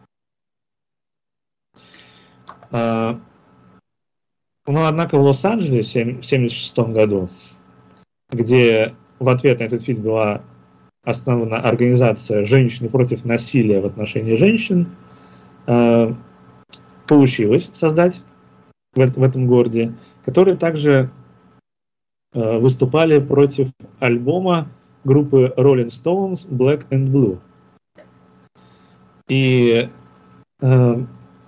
Но, однако, в Лос-Анджелесе в 1976 году, где в ответ на этот фильм была основана организация «Женщины против насилия в отношении женщин», получилось создать в этом городе, которые также выступали против альбома группы Rolling Stones Black and Blue. И в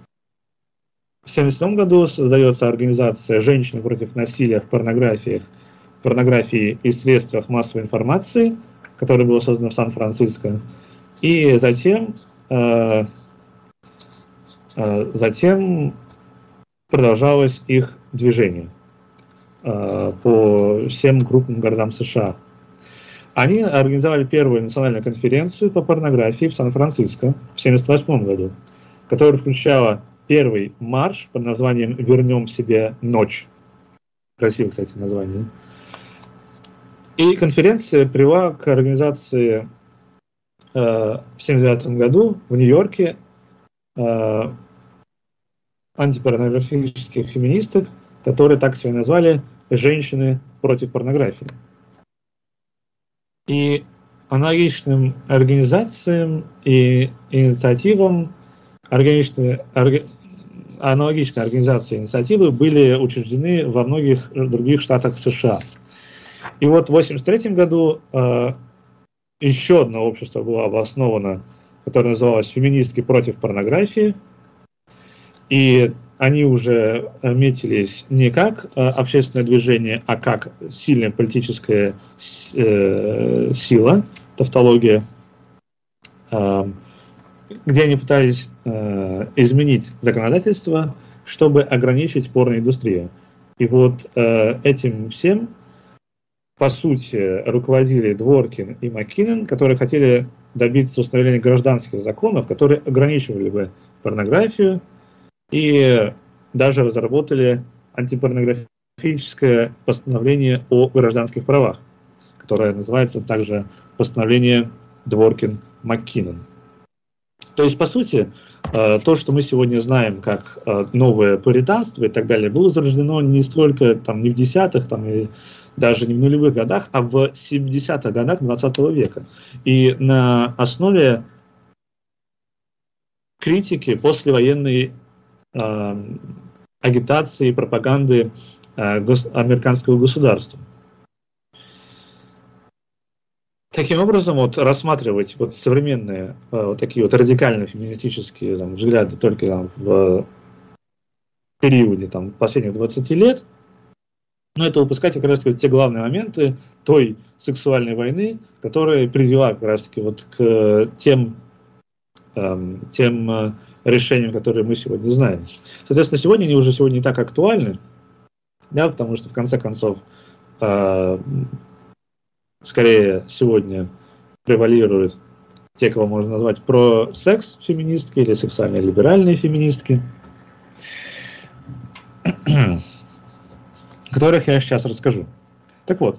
1977 году создается организация «Женщины против насилия в порнографии и средствах массовой информации», которая была создана в Сан-Франциско. И затем продолжалось их движение по всем крупным городам США. Они организовали первую национальную конференцию по порнографии в Сан-Франциско в 1978 году, которая включала первый марш под названием «Вернем себе ночь». Красивое, кстати, название. И конференция привела к организации в 1979 году в Нью-Йорке антипорнографических феминисток, которые так себя назвали «Женщины против порнографии». И аналогичным организациям и инициативам, аналогичные организации и инициативы были учреждены во многих других штатах США. И вот в 1983 году еще одно общество было обосновано, которое называлось «Феминистки против порнографии». И они уже метились не как общественное движение, а как сильная политическая сила, тавтология, где они пытались изменить законодательство, чтобы ограничить порноиндустрию. И вот этим всем, по сути, руководили Дворкин и Маккинон, которые хотели добиться установления гражданских законов, которые ограничивали бы порнографию, и даже разработали антипорнографическое постановление о гражданских правах, которое называется также постановление Дворкин-Маккинон. То есть, по сути, то, что мы сегодня знаем как новое пуританство и так далее, было зарождено не столько там, не в десятых, там, и даже не в нулевых годах, а в 70-х годах 20 века. И на основе критики послевоенной агитации и пропаганды американского государства. Таким образом, вот рассматривать вот современные вот такие вот радикально феминистические там, взгляды только там, в периоде там, последних 20 лет, но это упускать как раз таки те главные моменты той сексуальной войны, которая привела как раз таки вот к тем решениям, которые мы сегодня знаем. Соответственно, сегодня они уже сегодня не так актуальны, да, потому что в конце концов скорее сегодня превалируют те, кого можно назвать про-секс феминистки или сексуально-либеральные феминистки, которых я сейчас расскажу. Так вот,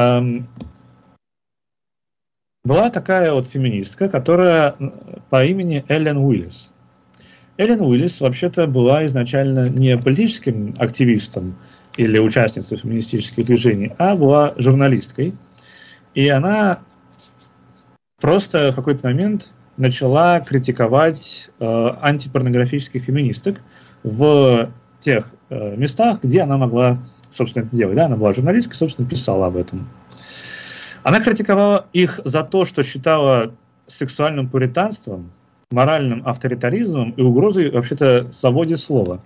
была такая вот феминистка, которая по имени Эллен Уиллис. Эллен Уиллис вообще-то была изначально не политическим активистом или участницей феминистических движений, а была журналисткой. И она просто в какой-то момент начала критиковать антипорнографических феминисток в тех местах, где она могла, собственно, это делать. Да? Она была журналисткой, собственно, писала об этом. Она критиковала их за то, что считала сексуальным пуританством, моральным авторитаризмом и угрозой вообще-то свободе слова.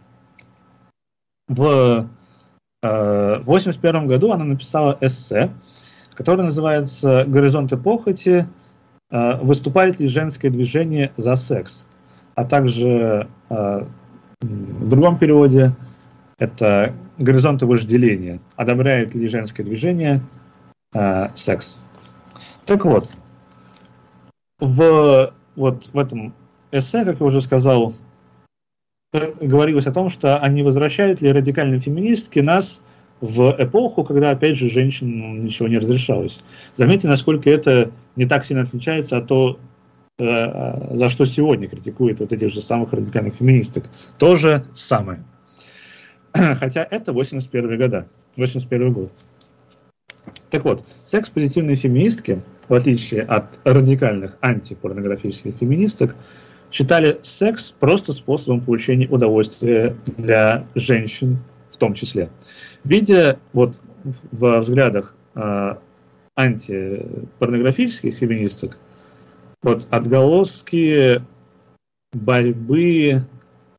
В 1981 году она написала эссе, которое называется «Горизонты похоти. Выступает ли женское движение за секс?», а также в другом переводе это «Горизонты вожделения. Одобряет ли женское движение секс?». Так вот, в этом эссе, как я уже сказал, говорилось о том, что они возвращают ли радикальные феминистки нас в эпоху, когда, опять же, женщинам ничего не разрешалось. Заметьте, насколько это не так сильно отличается от того, за что сегодня критикуют вот этих же самых радикальных феминисток. То же самое. Хотя это 81 год. Так вот, секс-позитивные феминистки, в отличие от радикальных антипорнографических феминисток, считали секс просто способом получения удовольствия для женщин в том числе. Видя вот во взглядах антипорнографических феминисток вот отголоски борьбы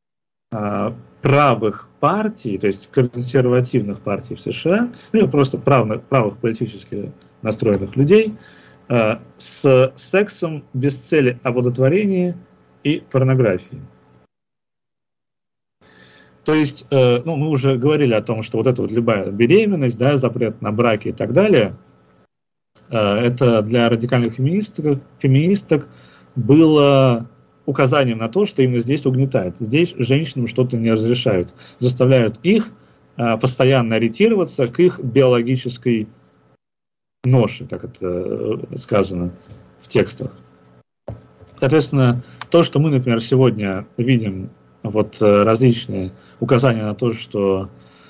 правых партий, то есть консервативных партий в США, ну и просто правых политически настроенных людей, с сексом без цели оплодотворения и порнографии. То есть, мы уже говорили о том, что вот эта вот любая беременность, да, запрет на браки и так далее, это для радикальных феминисток было указанием на то, что именно здесь угнетают. Здесь женщинам что-то не разрешают, заставляют их постоянно ориентироваться к их биологической ноше, как это сказано в текстах. Соответственно, то, что мы, например, сегодня видим, вот различные указания на то, что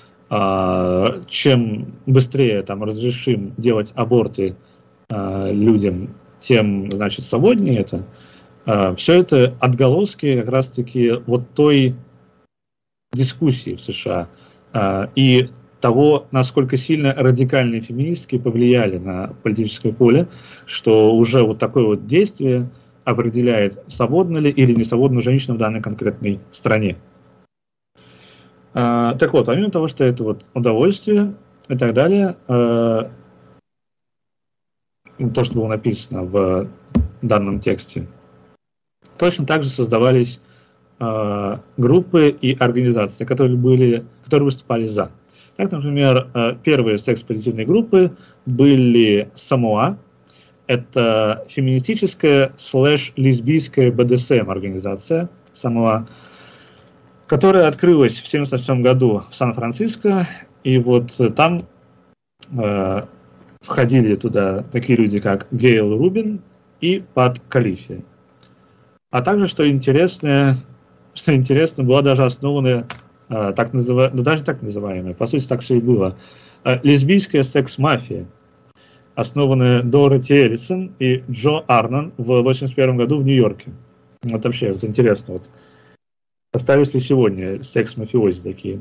чем быстрее там разрешим делать аборты людям, тем, значит, свободнее это. Все это отголоски как раз-таки вот той дискуссии в США и того, насколько сильно радикальные феминистки повлияли на политическое поле, что уже вот такое вот действие определяет, свободна ли или не свободна женщина в данной конкретной стране. Так вот, помимо того, что это вот удовольствие и так далее, то, что было написано в данном тексте, точно так же создавались группы и организации, которые выступали за. Так, например, первые секс-позитивные группы были Самоа. Это феминистическая /лесбийская БДСМ организация Самоа, которая открылась в 1978 году в Сан-Франциско. И вот там входили туда такие люди, как Гейл Рубин и Пат Калифи. А также, что интересно, была даже основана так называемая, по сути, так все и было, лесбийская секс-мафия, основанная Дороти Эллисон и Джо Арнон в 1981 году в Нью-Йорке. Вот вообще, вот интересно, вот остались ли сегодня секс-мафиози такие.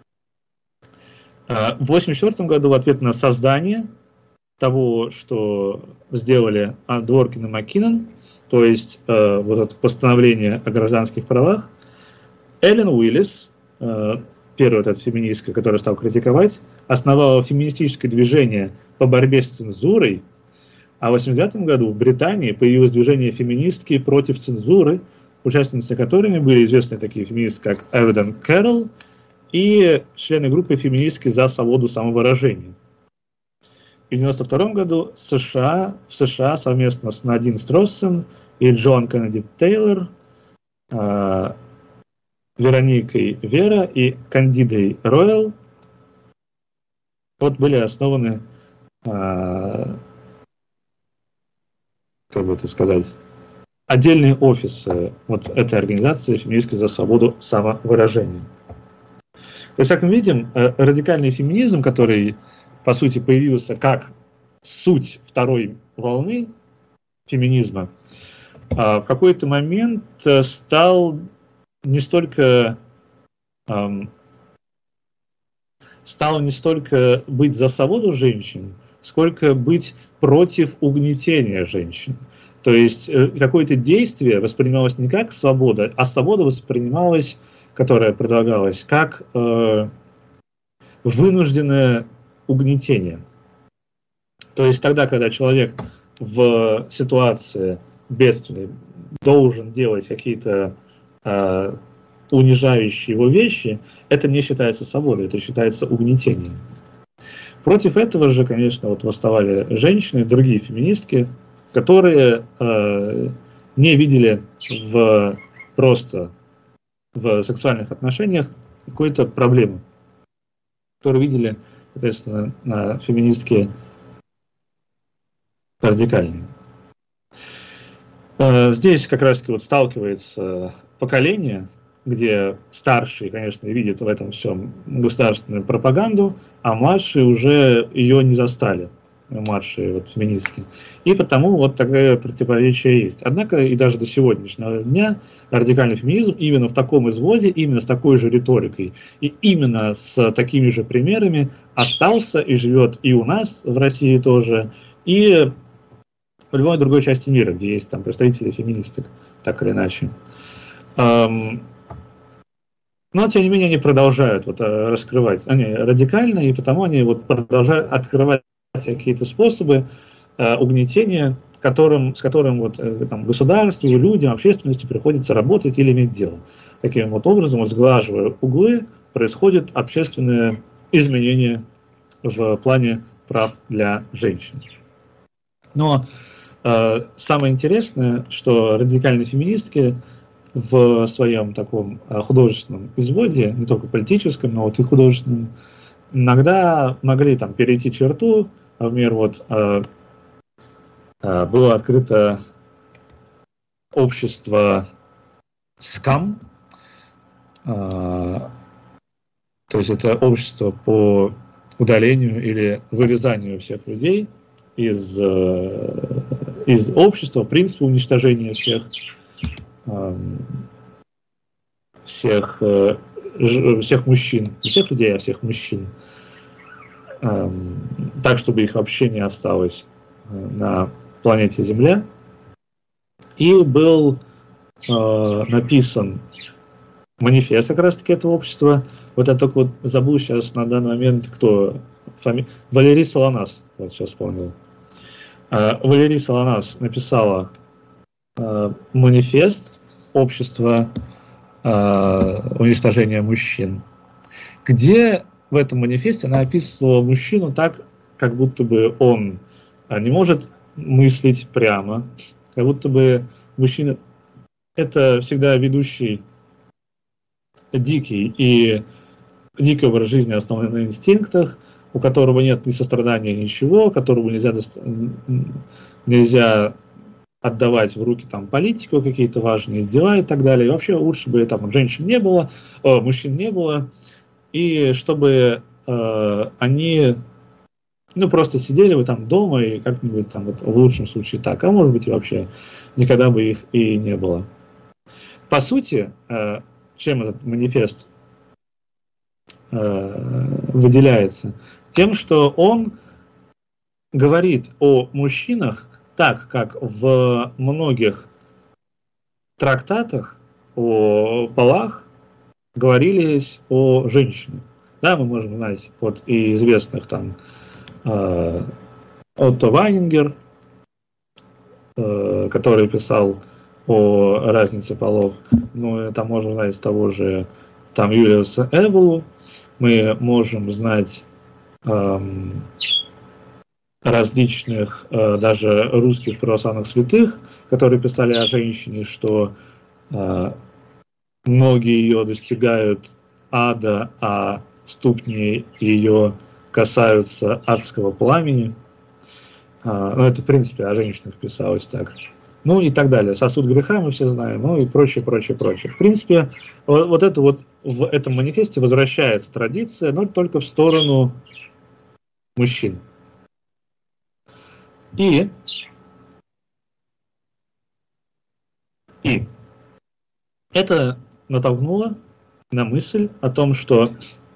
В 1984 году в ответ на создание того, что сделали Дворкин и Маккинон, то есть вот это постановление о гражданских правах, Эллен Уиллис, первая вот эта феминистка, которая стала критиковать, основала феминистическое движение по борьбе с цензурой, а в 1989 году в Британии появилось движение феминистки против цензуры, участницами которыми были известные такие феминистки, как Эвден Кэрролл и члены группы феминистки за свободу самовыражения. И в 1992 году в США совместно с Надин Строссен и Джон Кеннеди Тейлор, Вероникой Вера и Кандидой Ройл вот были основаны, как бы это сказать, отдельные офисы вот этой организации феминистки за свободу самовыражения. То есть, как мы видим, радикальный феминизм, который, по сути, появился как суть второй волны феминизма, в какой-то момент стал не столько быть за свободу женщин, сколько быть против угнетения женщин. То есть какое-то действие воспринималось не как свобода, а свобода воспринималась, которая предлагалась, как вынужденное угнетение. То есть тогда, когда человек в ситуации бедственной должен делать какие-то унижающие его вещи, это не считается свободой, это считается угнетением. Против этого же, конечно, вот восставали женщины, другие феминистки, которые не видели просто в сексуальных отношениях какой-то проблемы, которые видели, соответственно, феминистки радикальные. Здесь как раз-таки вот сталкивается поколение, где старшие, конечно, видят в этом всем государственную пропаганду, а младшие уже ее не застали, младшие вот феминистки. И потому вот такое противоречие есть. Однако и даже до сегодняшнего дня радикальный феминизм именно в таком изводе, именно с такой же риторикой и именно с такими же примерами остался и живет и у нас в России тоже, и в любой другой части мира, где есть там представители феминисток, так или иначе. Но, тем не менее, они продолжают вот раскрывать, они радикальны, и потому они вот продолжают открывать какие-то способы угнетения, с которым вот, там, государству, людям, общественности приходится работать или иметь дело. Таким вот образом, вот, сглаживая углы, происходит общественное изменение в плане прав для женщин. Но самое интересное, что радикальные феминистки в своем таком художественном изводе, не только политическом, но вот и художественном, иногда могли там перейти черту. Например, вот было открыто общество SCAM, то есть это общество по удалению или вырезанию всех людей из общества, принципа уничтожения всех мужчин, не всех людей, а всех мужчин, так, чтобы их вообще не осталось на планете Земля. И был написан манифест как раз-таки этого общества. Вот я только вот забыл сейчас на данный момент, кто. Валерий Солонас, вот сейчас вспомнил. Валерий Солонас написала манифест общества уничтожения мужчин, где в этом манифесте она описывала мужчину так, как будто бы он не может мыслить прямо, как будто бы мужчина – это всегда ведущий дикий образ жизни, основанный на инстинктах, у которого нет ни сострадания, ничего, которому нельзя отдавать в руки там политику, какие-то важные дела и так далее. И вообще лучше бы там мужчин не было, и чтобы они просто сидели бы там дома и как-нибудь там вот, в лучшем случае так, а может быть и вообще никогда бы их и не было. По сути, чем этот манифест выделяется? Тем, что он говорит о мужчинах так, как в многих трактатах о полах говорились о женщине. Да, мы можем знать вот и известных там Отто Вайнингер, который писал о разнице полов. Ну, там можно знать того же там Юлиуса Эволу. Мы можем знать различных даже русских православных святых, которые писали о женщине, что ноги ее достигают ада, а ступни ее касаются адского пламени. Это, в принципе, о женщинах писалось так. Ну и так далее. Сосуд греха мы все знаем, ну и прочее. В принципе, вот это вот в этом манифесте возвращается традиция, но только в сторону мужчин. И это натолкнуло на мысль о том, что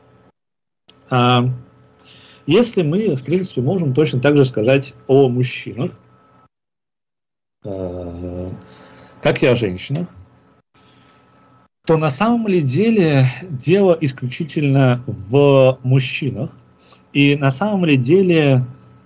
если мы, в принципе, можем точно так же сказать о мужчинах, как и о женщинах, то на самом ли деле дело исключительно в мужчинах, и на самом ли деле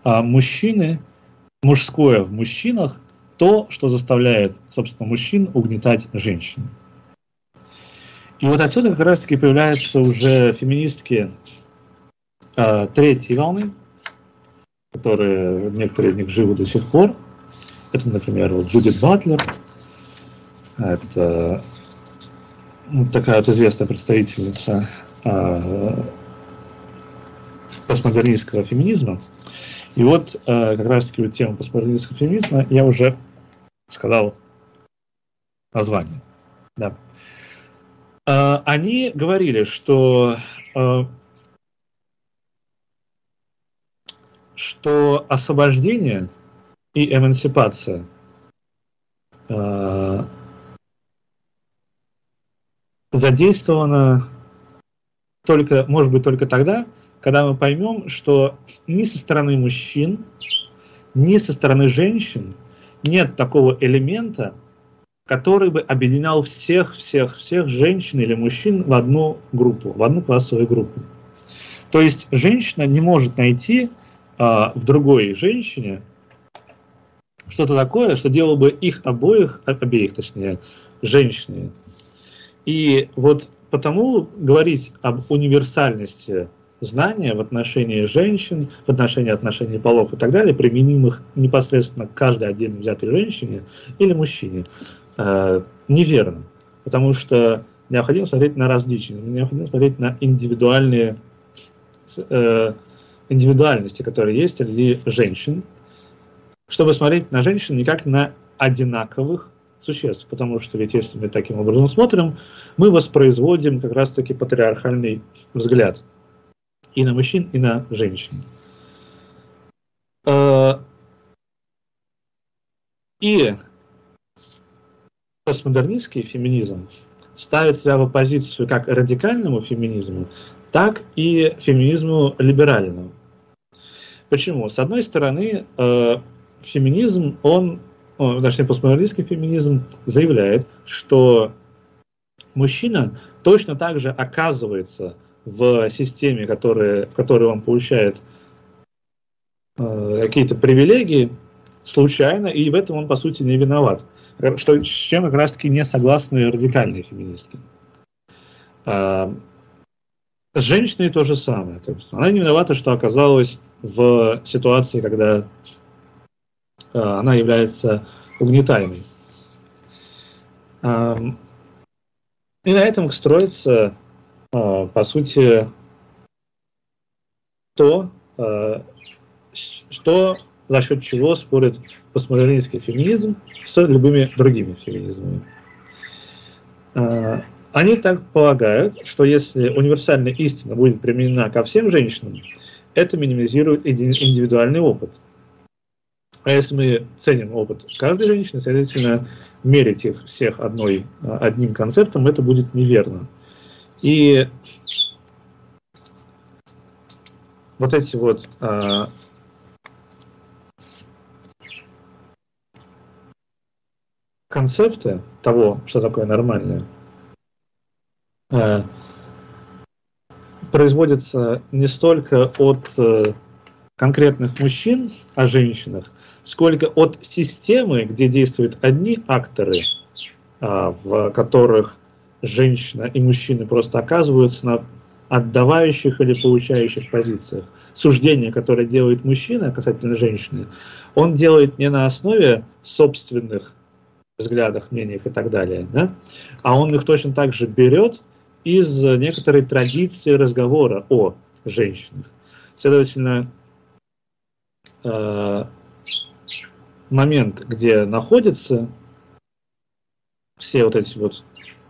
мужское в мужчинах то, что заставляет, собственно, мужчин угнетать женщин. И вот отсюда как раз-таки появляются уже феминистки третьей волны, которые, некоторые из них живы до сих пор. Это, например, вот Джудит Батлер, это такая вот известная представительница постмодернистского феминизма. И вот как раз-таки вот тему постмодернистского феминизма я уже сказал название. Да. Они говорили, что освобождение и эмансипация задействовано может быть только тогда, когда мы поймем, что ни со стороны мужчин, ни со стороны женщин нет такого элемента, который бы объединял всех женщин или мужчин в одну группу, в одну классовую группу. То есть женщина не может найти в другой женщине что-то такое, что делало бы их обеих, точнее, женщиной. И вот потому говорить об универсальности знания в отношении женщин, в отношении полов и так далее, применимых непосредственно к каждой отдельно взятой женщине или мужчине, неверно. Потому что необходимо смотреть на различия, необходимо смотреть на индивидуальности, которые есть среди женщин, чтобы смотреть на женщин не как на одинаковых существ. Потому что ведь если мы таким образом смотрим, мы воспроизводим как раз-таки патриархальный взгляд и на мужчин, и на женщин. И постмодернистский феминизм ставит себя в оппозицию как радикальному феминизму, так и феминизму либеральному. Почему? С одной стороны, постмодернистский феминизм заявляет, что мужчина точно так же оказывается в системе, в которой он получает какие-то привилегии случайно, и в этом он, по сути, не виноват. С чем как раз-таки не согласны радикальные феминистки. С женщиной то же самое. То есть она не виновата, что оказалась в ситуации, когда она является угнетаемой. И на этом строится, по сути, то, что за счет чего спорит постмодернистский феминизм с любыми другими феминизмами. Они так полагают, что если универсальная истина будет применена ко всем женщинам, это минимизирует индивидуальный опыт. А если мы ценим опыт каждой женщины, следовательно, мерить их всех одним концептом, это будет неверно. И вот эти вот концепты того, что такое нормальное, производятся не столько от конкретных мужчин о женщинах, сколько от системы, где действуют одни акторы, в которых женщина и мужчины просто оказываются на отдавающих или получающих позициях. Суждение, которое делает мужчина касательно женщины, он делает не на основе собственных взглядов, мнениях и так далее, да? А он их точно так же берет из некоторой традиции разговора о женщинах. Следовательно, момент, где находятся все вот эти вот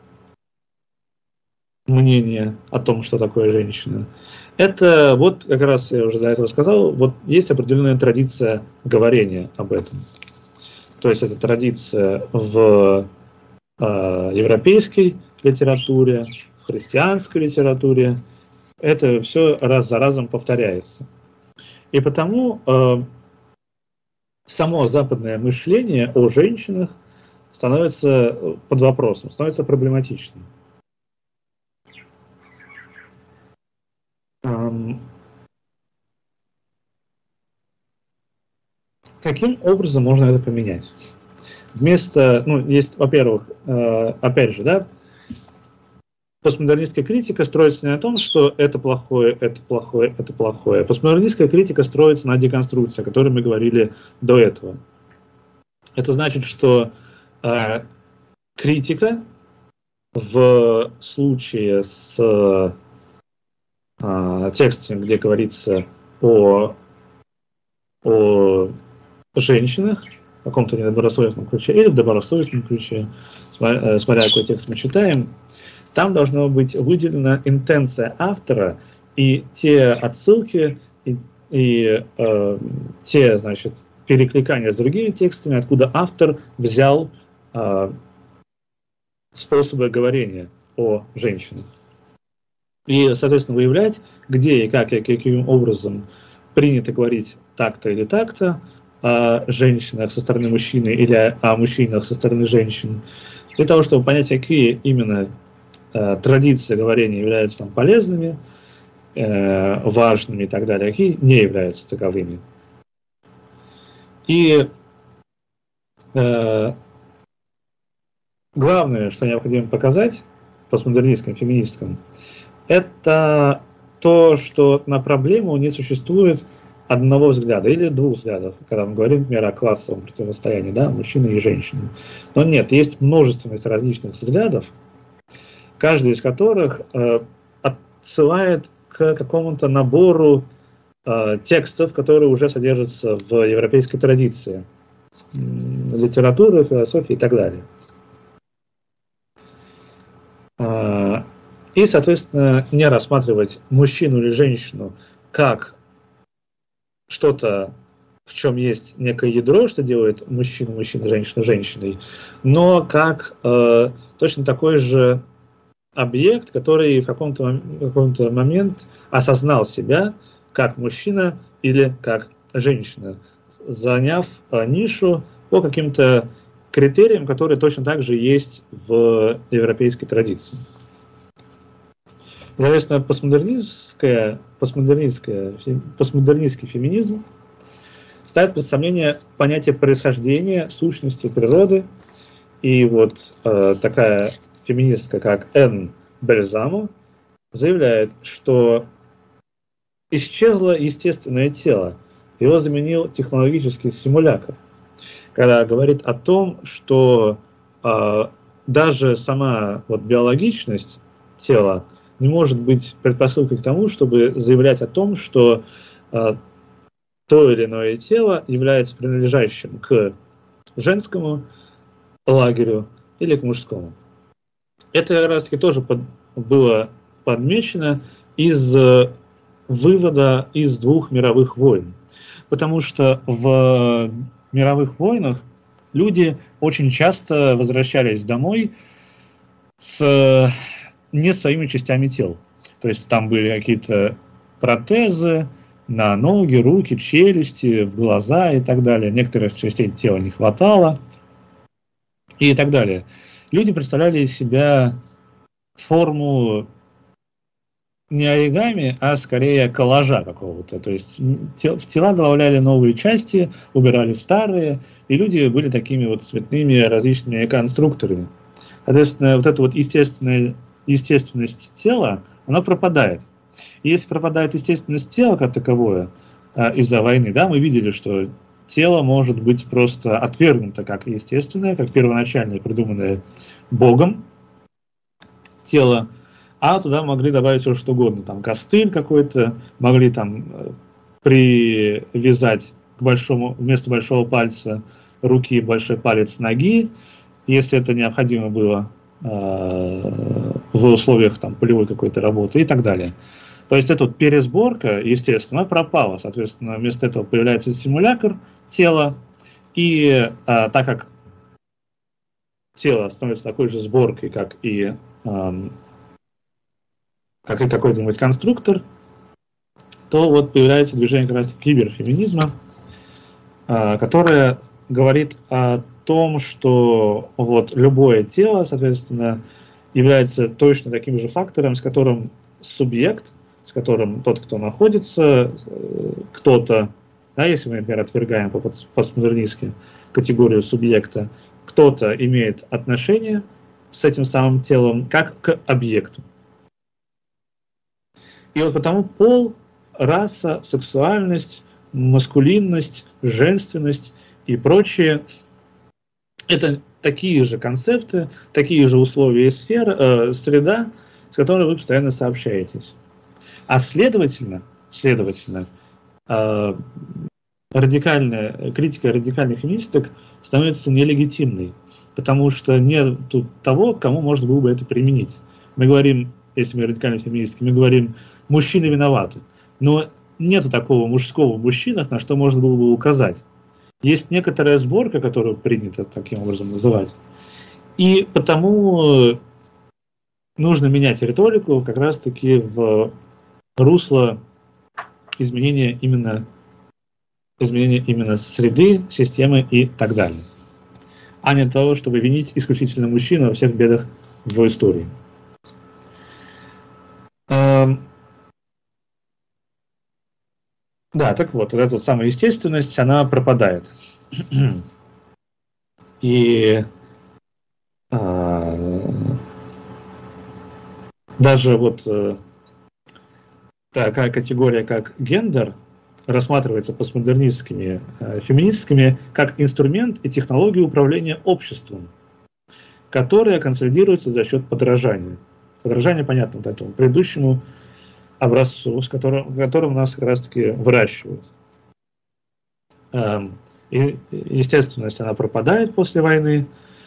мнения о том, что такое женщина, это вот как раз я уже до этого сказал, вот есть определенная традиция говорения об этом. То есть это традиция в европейской литературе, в христианской литературе. Это все раз за разом повторяется. И потому само западное мышление о женщинах становится под вопросом, становится проблематичным. Каким образом можно это поменять? Вместо, есть, во-первых, опять же, да, постмодернистская критика строится не на том, что это плохое, это плохое, это плохое. Постмодернистская критика строится на деконструкции, о которой мы говорили до этого. Это значит, что критика в случае с текстами, где говорится о женщинах, в каком-то недобросовестном ключе или в добросовестном ключе, смотря какой текст мы читаем, там должна быть выделена интенция автора и те отсылки, и те, значит, перекликания с другими текстами, откуда автор взял способы говорения о женщинах. И, соответственно, выявлять, где и как и каким образом принято говорить так-то или так-то о женщинах со стороны мужчины или о мужчинах со стороны женщин, для того, чтобы понять, какие именно традиции говорения являются там полезными, важными и так далее, какие не являются таковыми. И главное, что необходимо показать постмодернистским феминисткам, это то, что на проблему не существует одного взгляда или двух взглядов, когда мы говорим, например, о классовом противостоянии, да, мужчины и женщины. Но нет, есть множественность различных взглядов, каждый из которых отсылает к какому-то набору текстов, которые уже содержатся в европейской традиции, литературы, философии и так далее. И, соответственно, не рассматривать мужчину или женщину как что-то, в чем есть некое ядро, что делает мужчину мужчиной, женщину женщиной, но как точно такой же объект, который в какой-то момент осознал себя как мужчина или как женщина, заняв нишу по каким-то критериям, которые точно так же есть в европейской традиции. Соответственно, постмодернистский феминизм ставит под сомнение понятие происхождения, сущности природы. И вот такая феминистка, как Энн Бальзамо, заявляет, что исчезло естественное тело, его заменил технологический симулятор, когда говорит о том, что даже сама вот биологичность тела не может быть предпосылкой к тому, чтобы заявлять о том, что то или иное тело является принадлежащим к женскому лагерю или к мужскому. Это как раз таки тоже было подмечено из вывода из двух мировых войн. Потому что в мировых войнах люди очень часто возвращались домой с не своими частями тел. То есть там были какие-то протезы на ноги, руки, челюсти, в глаза и так далее. Некоторых частей тела не хватало и так далее. Люди представляли из себя форму не оригами, а скорее коллажа какого-то. То есть в тела добавляли новые части, убирали старые, и люди были такими вот цветными различными конструкторами. Соответственно, вот эта вот естественность тела, она пропадает. И если пропадает естественность тела как таковое из-за войны, да, мы видели, что тело может быть просто отвергнуто как естественное, как первоначальное, придуманное Богом тело, а туда могли добавить все что угодно, там костыль какой-то, могли там привязать к вместо большого пальца руки большой палец ноги, если это необходимо было в условиях там полевой какой-то работы и так далее. То есть эта вот пересборка, естественно, пропала. Соответственно, вместо этого появляется симулятор тела, и так как тело становится такой же сборкой, как и какой-то конструктор, то вот появляется движение как раз киберфеминизма, которое говорит о том, что вот любое тело, соответственно, является точно таким же фактором, с которым субъект, с которым тот, кто находится, кто-то, да, если мы, например, отвергаем постмодернистски категорию субъекта, кто-то имеет отношение с этим самым телом как к объекту. И вот потому пол, раса, сексуальность, маскулинность, женственность и прочее – это такие же концепты, такие же условия и среда, с которой вы постоянно сообщаетесь. А следовательно, критика радикальных феминисток становится нелегитимной, потому что нет того, кому можно было бы это применить. Мы говорим, если мы радикальные феминистки, мы говорим, мужчины виноваты, но нет такого мужского в мужчинах, на что можно было бы указать. Есть некоторая сборка, которую принято таким образом называть, и потому нужно менять риторику как раз-таки в русло изменения именно среды, системы и так далее, а не того, чтобы винить исключительно мужчин во всех бедах в истории. Да, так вот эта вот самая естественность, она пропадает. И даже вот такая категория, как гендер, рассматривается постмодернистскими феминистками как инструмент и технология управления обществом, которая консолидируется за счет подражания. Подражание, понятно, вот этому предыдущему образцу, с которым нас как раз-таки выращивают. И естественность, она пропадает после войны.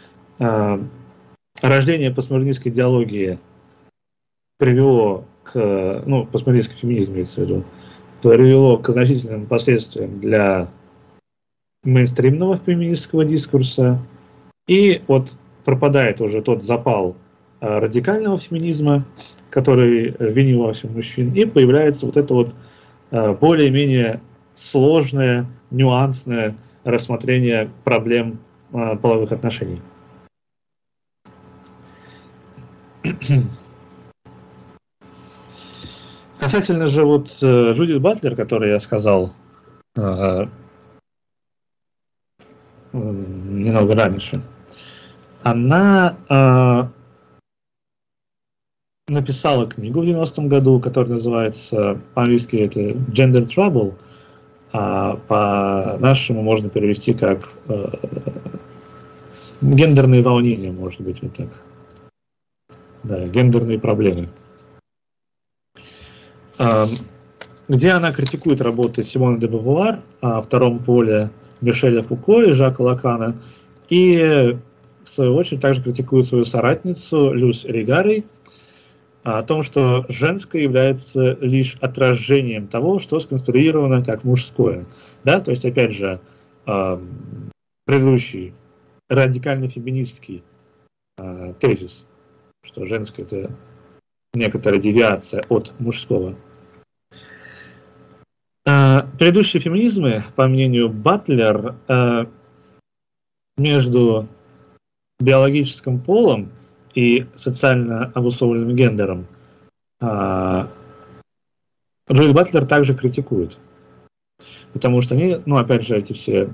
Рождение постмодернистской идеологии привело к, постмодернистский феминизм, имеется в виду, привело к значительным последствиям для мейнстримного феминистского дискурса. И вот пропадает уже тот запал радикального феминизма, который винил во всем мужчин, и появляется вот это вот более-менее сложное, нюансное рассмотрение проблем половых отношений. Касательно же вот Джудит Батлер, которой я сказал немного раньше, она написала книгу в 90-м году, которая называется, по-английски это Gender Trouble, а по-нашему можно перевести как гендерные волнения, может быть, вот так. Да, гендерные проблемы. Где она критикует работы Симоны де Бувуар, втором поле Мишеля Фуко и Жака Лакана, и в свою очередь также критикует свою соратницу Люс Ригарой о том, что женское является лишь отражением того, что сконструировано как мужское. Да? То есть, опять же, предыдущий радикально-феминистский тезис, что женское – это некоторая девиация от мужского. Предыдущие феминизмы, по мнению Батлер, между биологическим полом и социально обусловленным гендером Джудит Батлер также критикует. Потому что они, опять же, эти все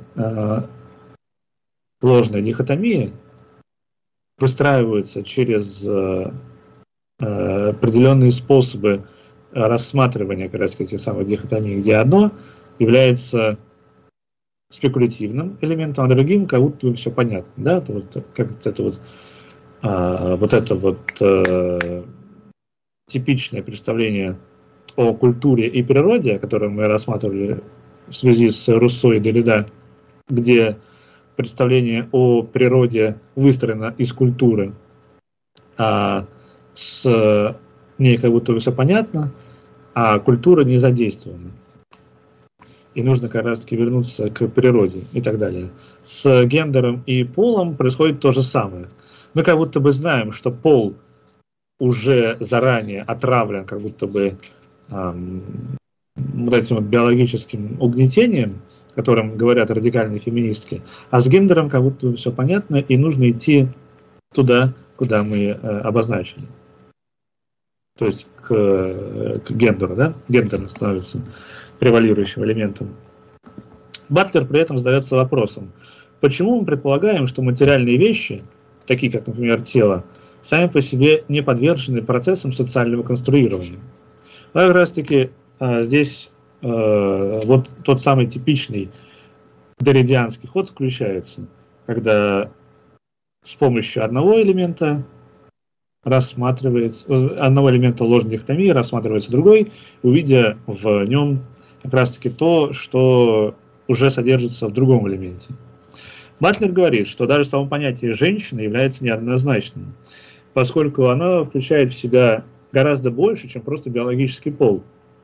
ложные дихотомии выстраиваются через определенные способы рассматривания как раз этих самых дихотомий, где одно является спекулятивным элементом, а другим как будто бы все понятно. Да? Типичное представление о культуре и природе, которое мы рассматривали в связи с Руссо и Derrida, где представление о природе выстроено из культуры, а с ней как будто бы все понятно, а культура не задействована. И нужно как раз-таки вернуться к природе и так далее. С гендером и полом происходит то же самое. Мы как будто бы знаем, что пол уже заранее отравлен как будто бы вот этим вот биологическим угнетением, о котором говорят радикальные феминистки, а с гендером как будто бы все понятно, и нужно идти туда, куда мы обозначили. То есть к гендеру, да? Гендер становится превалирующим элементом. Батлер при этом задается вопросом, почему мы предполагаем, что материальные вещи, такие как, например, тело, сами по себе не подвержены процессам социального конструирования. Но как раз таки здесь вот тот самый типичный дерридианский ход включается, когда с помощью одного элемента одного элемента ложной дихотомии рассматривается другой, увидя в нем как раз-таки то, что уже содержится в другом элементе. Батлер говорит, что даже само понятие «женщина» является неоднозначным, поскольку оно включает в себя гораздо больше, чем просто биологический пол.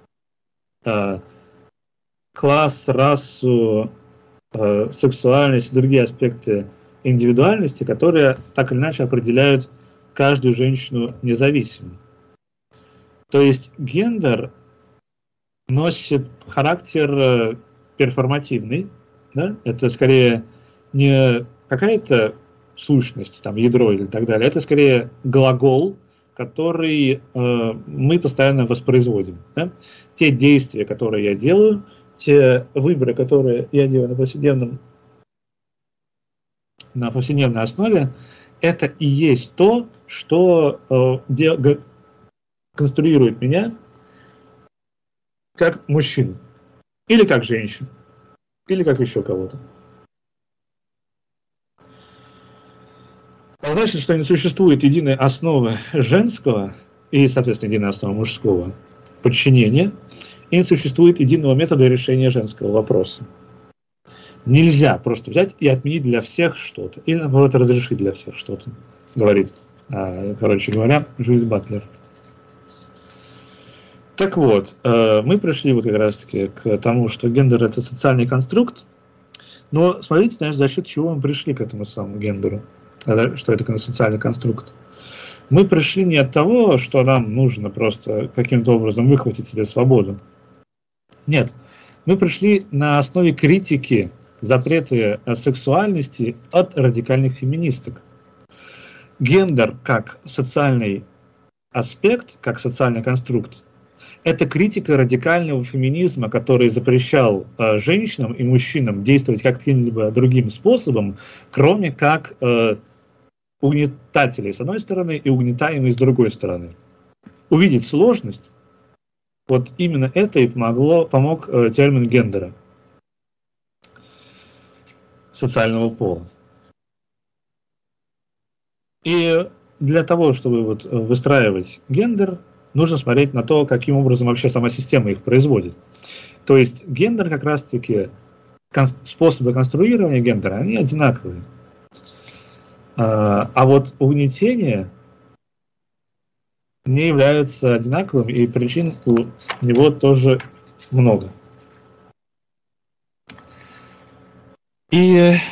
Класс, расу, сексуальность и другие аспекты индивидуальности, которые так или иначе определяют каждую женщину независимо. То есть гендер носит характер перформативный, да? Это скорее не какая-то сущность, там, ядро или так далее, это скорее глагол, который мы постоянно воспроизводим. Да? Те действия, которые я делаю, те выборы, которые я делаю на повседневной основе, это и есть то, что конструирует меня как мужчину, или как женщину, или как еще кого-то. А значит, что не существует единой основы женского и, соответственно, единой основы мужского подчинения, и не существует единого метода решения женского вопроса. Нельзя просто взять и отменить для всех что-то, или, наоборот, разрешить для всех что-то, говорит, короче говоря, Джудит Батлер. Так вот, мы пришли вот как раз-таки к тому, что гендер – это социальный конструкт, но смотрите, значит, за счет чего мы пришли к этому самому гендеру, что это социальный конструкт. Мы пришли не от того, что нам нужно просто каким-то образом выхватить себе свободу. Нет, мы пришли на основе критики запреты сексуальности от радикальных феминисток. Гендер как социальный аспект, как социальный конструкт, это критика радикального феминизма, который запрещал женщинам и мужчинам действовать каким-либо другим способом, кроме как угнетателей с одной стороны и угнетаемые с другой стороны. Увидеть сложность, вот именно это и помог термин гендера, социального пола. И для того, чтобы вот выстраивать гендер, нужно смотреть на то, каким образом вообще сама система их производит. То есть гендер как раз-таки, способы конструирования гендера, они одинаковые. А вот угнетение не является одинаковым, и причин у него тоже много. И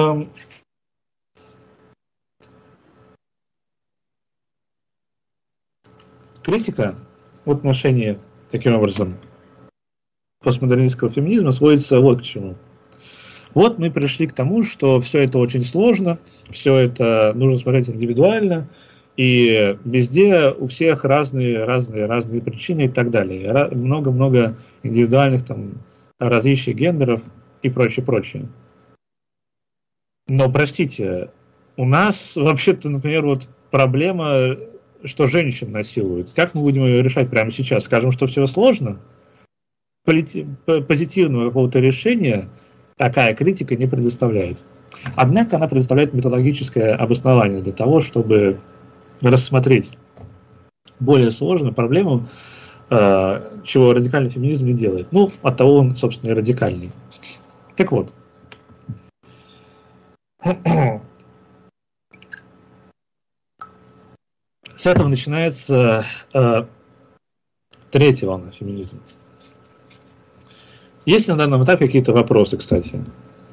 критика в отношении, таким образом, постмодернистского феминизма сводится вот к чему. Вот мы пришли к тому, что все это очень сложно, все это нужно смотреть индивидуально, и везде у всех разные причины и так далее. Много-много индивидуальных там различий гендеров и прочее. Но, простите, у нас вообще-то, например, вот проблема, что женщин насилуют. Как мы будем ее решать прямо сейчас? Скажем, что все сложно? Позитивного какого-то решения такая критика не предоставляет. Однако она предоставляет методологическое обоснование для того, чтобы рассмотреть более сложную проблему, чего радикальный феминизм не делает. Ну, оттого он, собственно, и радикальный. Так вот. С этого начинается третья волна феминизма. Есть на данном этапе какие-то вопросы, кстати?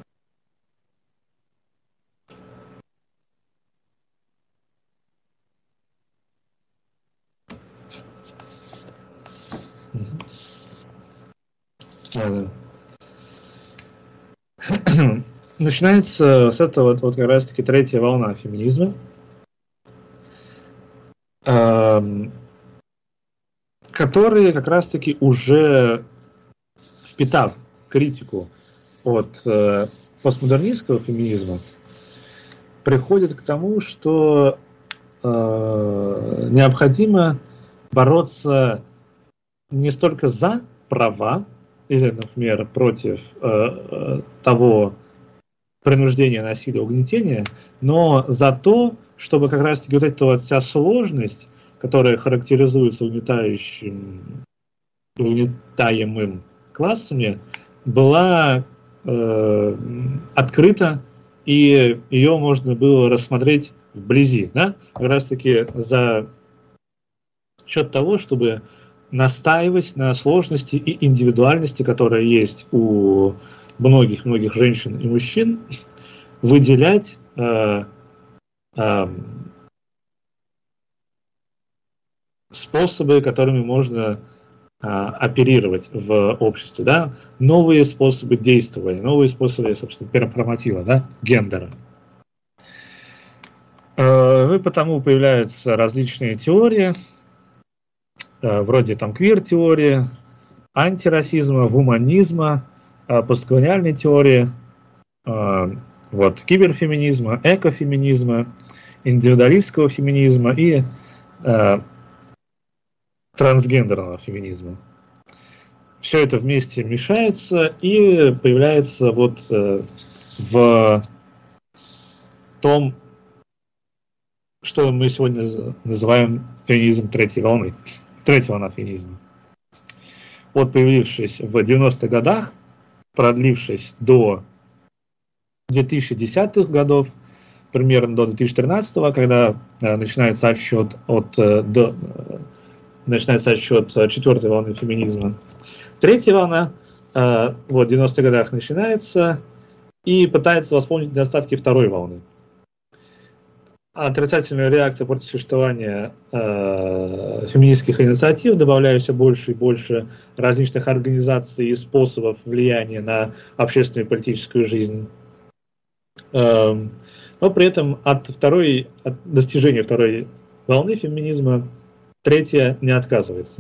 Начинается с этого вот как раз-таки третья волна феминизма, которые как раз-таки уже впитав критику от постмодернистского феминизма, приходит к тому, что необходимо бороться не столько за права, или, например, против того принуждения, насилия, угнетения, но за то, чтобы как раз-таки вот эта вот вся сложность, которая характеризуется угнетаемым классами, была открыта, и ее можно было рассмотреть вблизи, да? Как раз-таки за счет того, чтобы настаивать на сложности и индивидуальности, которая есть у многих женщин и мужчин, выделять способы, которыми можно оперировать в обществе, да? Новые способы действования, новые способы, собственно, перформатива, да? Гендера. И потому появляются различные теории, вроде там квир-теории, антирасизма, гуманизма, постколониальной теории, вот, киберфеминизма, экофеминизма, индивидуалистского феминизма и трансгендерного феминизма. Все это вместе мешается и появляется вот в том, что мы сегодня называем феминизм третьей волны. Третья волна феминизма. Вот появившись в 90-х годах, продлившись до 2010-х годов, примерно до 2013-го, когда начинается отсчет четвертой волны феминизма. Третья волна вот, в 90-х годах начинается и пытается восполнить недостатки второй волны. отрицательная реакция против существования феминистских инициатив, добавляя все больше и больше различных организаций и способов влияния на общественную и политическую жизнь. Но при этом от достижения второй волны феминизма третья не отказывается.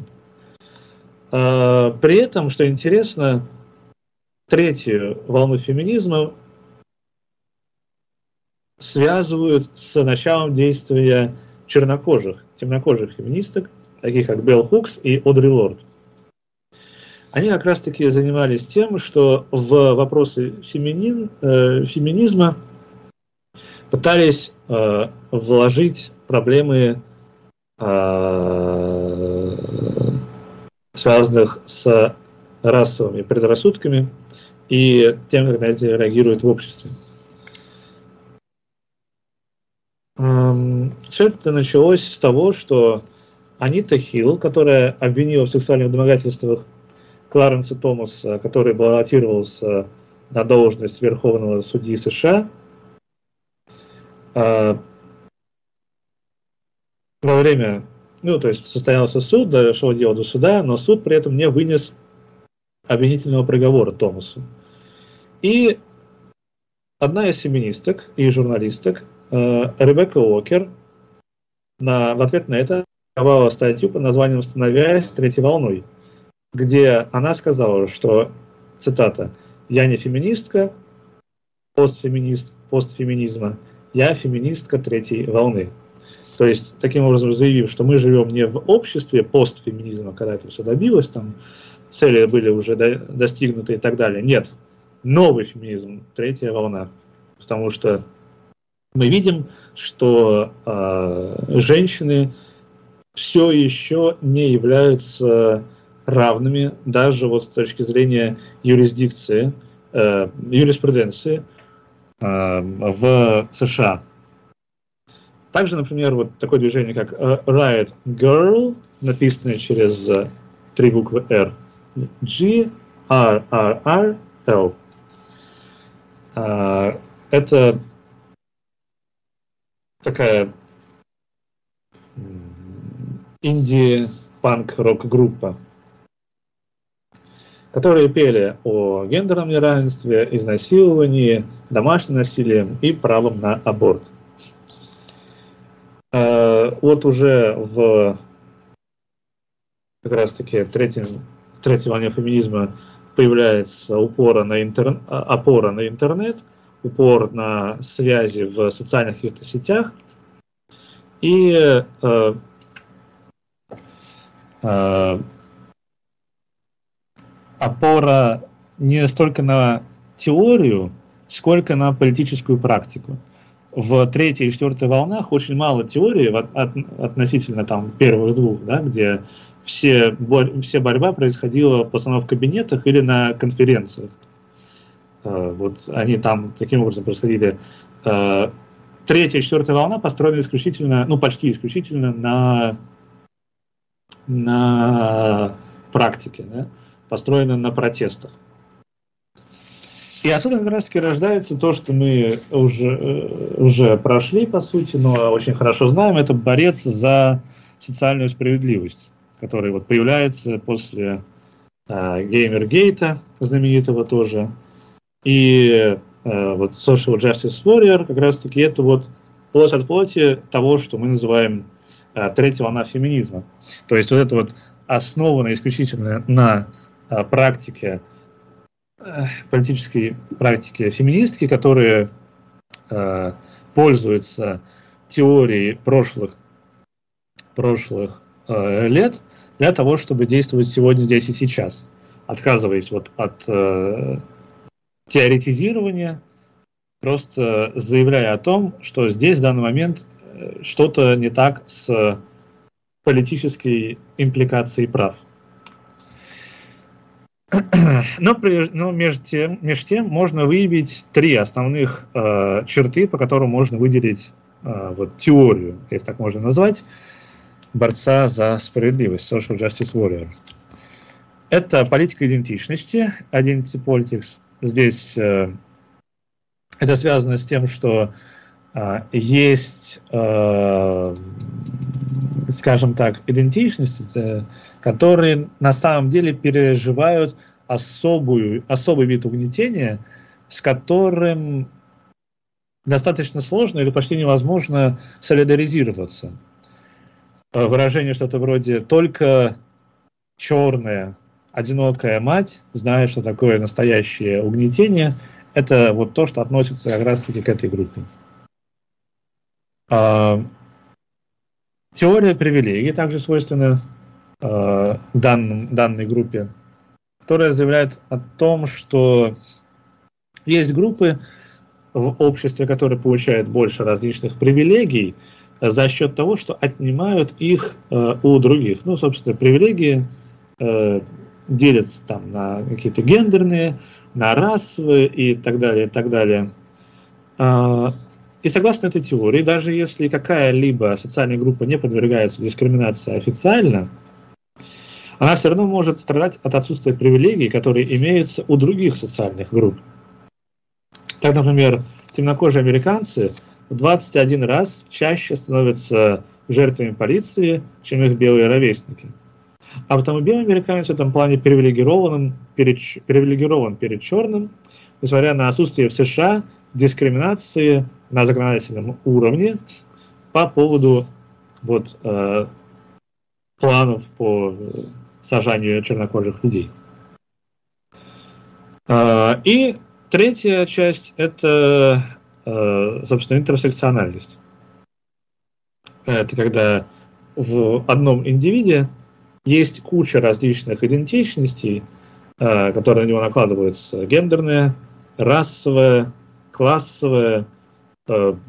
При этом, что интересно, третью волну феминизма связывают с началом действия темнокожих феминисток, таких как Белл Хукс и Одри Лорд. Они как раз-таки занимались тем, что в вопросы феминизма пытались вложить проблемы, связанных с расовыми предрассудками и тем, как на это реагирует в обществе. Все это началось с того, что Анита Хилл, которая обвинила в сексуальных домогательствах Кларенса Томаса, который баллотировался на должность Верховного судьи США, во время, то есть состоялся суд, дошло дело до суда, но суд при этом не вынес обвинительного приговора Томасу. И одна из феминисток и журналисток, Ребекка Уокер, в ответ на это опубликовала статью под названием «Становясь третьей волной», где она сказала, что, цитата, «Я не феминистка, постфеминизма, я феминистка третьей волны». То есть, таким образом заявив, что мы живем не в обществе постфеминизма, когда это все добилось, там цели были уже достигнуты и так далее. Нет, новый феминизм, третья волна. Потому что мы видим, что женщины все еще не являются равными, даже вот с точки зрения юриспруденции в США. Также, например, вот такое движение, как Riot Girl, написанное через 3 буквы R, GRRRL. Это такая инди-панк-рок-группа, которые пели о гендерном неравенстве, изнасиловании, домашнем насилии и правом на аборт. Вот уже в как раз-таки третьей волне феминизма появляется опора на интернет, упор на связи в социальных каких-то сетях и опора не столько на теорию, сколько на политическую практику. В третьей и четвертой волнах очень мало теории относительно там первых двух, да, где вся борьба происходила в основном в кабинетах или на конференциях. Вот они там таким образом происходили. Третья и четвертая волна построена исключительно, почти исключительно на практике, да, построена на протестах. И отсюда как раз-таки рождается то, что мы уже прошли, по сути, но очень хорошо знаем, это борец за социальную справедливость, который вот появляется после Геймергейта, знаменитого тоже, и вот Social Justice Warrior, как раз-таки это вот плоть от плоти того, что мы называем третья волна феминизма. То есть вот это вот основано исключительно на практике, политической практике феминистки, которые пользуются теорией прошлых лет для того, чтобы действовать сегодня, здесь и сейчас, отказываясь вот от теоретизирования, просто заявляя о том, что здесь в данный момент что-то не так с политической импликацией прав. Но между тем можно выявить три основных черты, по которым можно выделить вот, теорию, если так можно назвать, борца за справедливость, Social Justice Warrior. Это политика идентичности, Identity Politics. Здесь это связано с тем, что есть, скажем так, идентичности, которые на самом деле переживают особый вид угнетения, с которым достаточно сложно или почти невозможно солидаризироваться. Выражение что-то вроде «только черная, одинокая мать знает, что такое настоящее угнетение», это вот то, что относится как раз-таки к этой группе. Теория привилегий также свойственна данной группе, которая заявляет о том, что есть группы в обществе, которые получают больше различных привилегий за счет того, что отнимают их у других. Ну, собственно, привилегии делятся там на какие-то гендерные, на расовые и так далее, и так далее. И согласно этой теории, даже если какая-либо социальная группа не подвергается дискриминации официально, она все равно может страдать от отсутствия привилегий, которые имеются у других социальных групп. Так, например, темнокожие американцы в 21 раз чаще становятся жертвами полиции, чем их белые ровесники. А потому белый американец в этом плане привилегирован перед черным, несмотря на отсутствие в США дискриминации на законодательном уровне по поводу планов по сажанию чернокожих людей. И третья часть – это, собственно, интерсекциональность. Это когда в одном индивиде есть куча различных идентичностей, которые на него накладываются: гендерная, расовая, классовая, я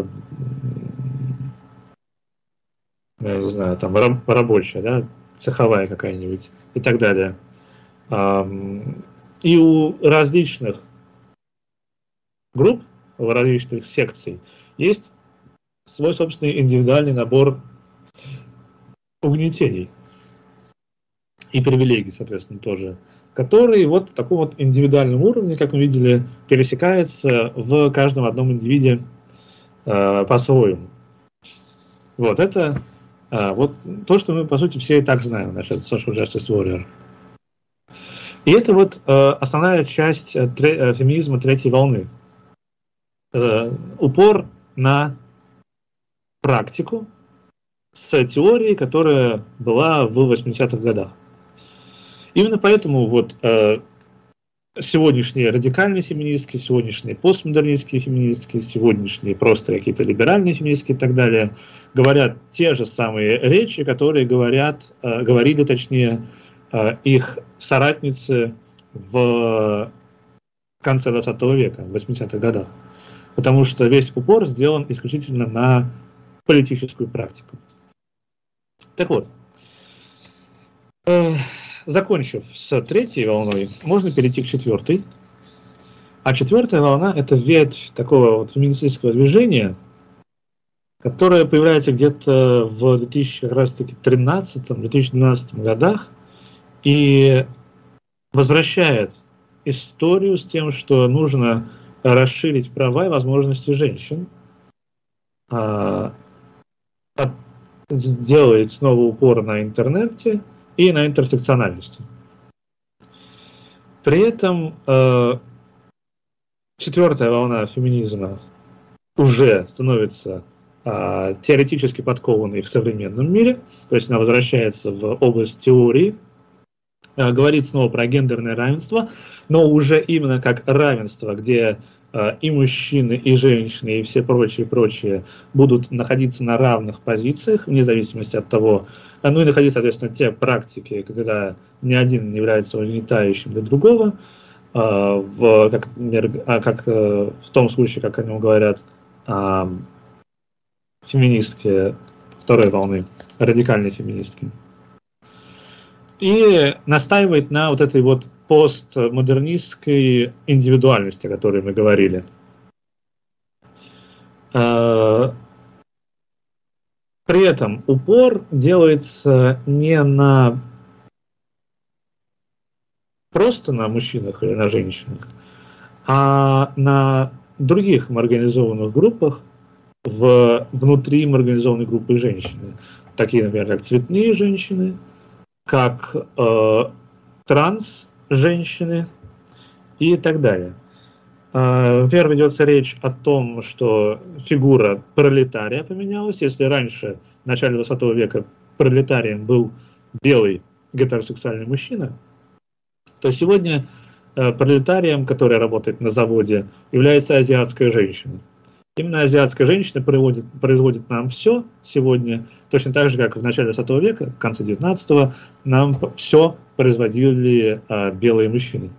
не знаю, там рабочая, да, цеховая какая-нибудь и так далее. И у различных групп, у различных секций есть свой собственный индивидуальный набор угнетений и привилегий, соответственно, тоже, который вот в таком вот индивидуальном уровне, как мы видели, пересекается в каждом одном индивиде по-своему. Вот это вот то, что мы, по сути, все и так знаем насчет Social Justice Warrior. И это вот основная часть феминизма третьей волны. Упор на практику с теорией, которая была в 80-х годах. Именно поэтому вот сегодняшние радикальные феминистки, сегодняшние постмодернистские феминистки, сегодняшние просто какие-то либеральные феминистки и так далее говорят те же самые речи, которые говорили, точнее, их соратницы в конце 20 века, в 80-х годах. Потому что весь упор сделан исключительно на политическую практику. Так вот, закончив с третьей волной, можно перейти к четвертой. А четвертая волна – это ветвь такого вот феминистического движения, которое появляется где-то в 2013-2012 годах и возвращает историю с тем, что нужно расширить права и возможности женщин, делает снова упор на интернете и на интерсекциональности. При этом четвертая волна феминизма уже становится теоретически подкованной в современном мире, то есть она возвращается в область теории, говорит снова про гендерное равенство, но уже именно как равенство, где и мужчины, и женщины, и все прочие будут находиться на равных позициях, вне зависимости от того, ну и находить, соответственно, те практики, когда ни один не является угнетающим для другого, как в том случае, как о нем говорят феминистки второй волны, радикальные феминистки. И настаивает на вот этой вот постмодернистской индивидуальности, о которой мы говорили. При этом упор делается не на просто на мужчинах или на женщинах, а на других маргинализованных группах, внутри марginalizованной группы женщины. Такие, например, как цветные женщины, как транс-женщины и так далее. Например, ведется речь о том, что фигура пролетария поменялась. Если раньше, в начале 20 века, пролетарием был белый гетеросексуальный мужчина, то сегодня пролетарием, который работает на заводе, является азиатская женщина. Именно азиатская женщина производит нам все сегодня, точно так же, как в начале 20 века, в конце 19-го, нам все производили белые мужчины.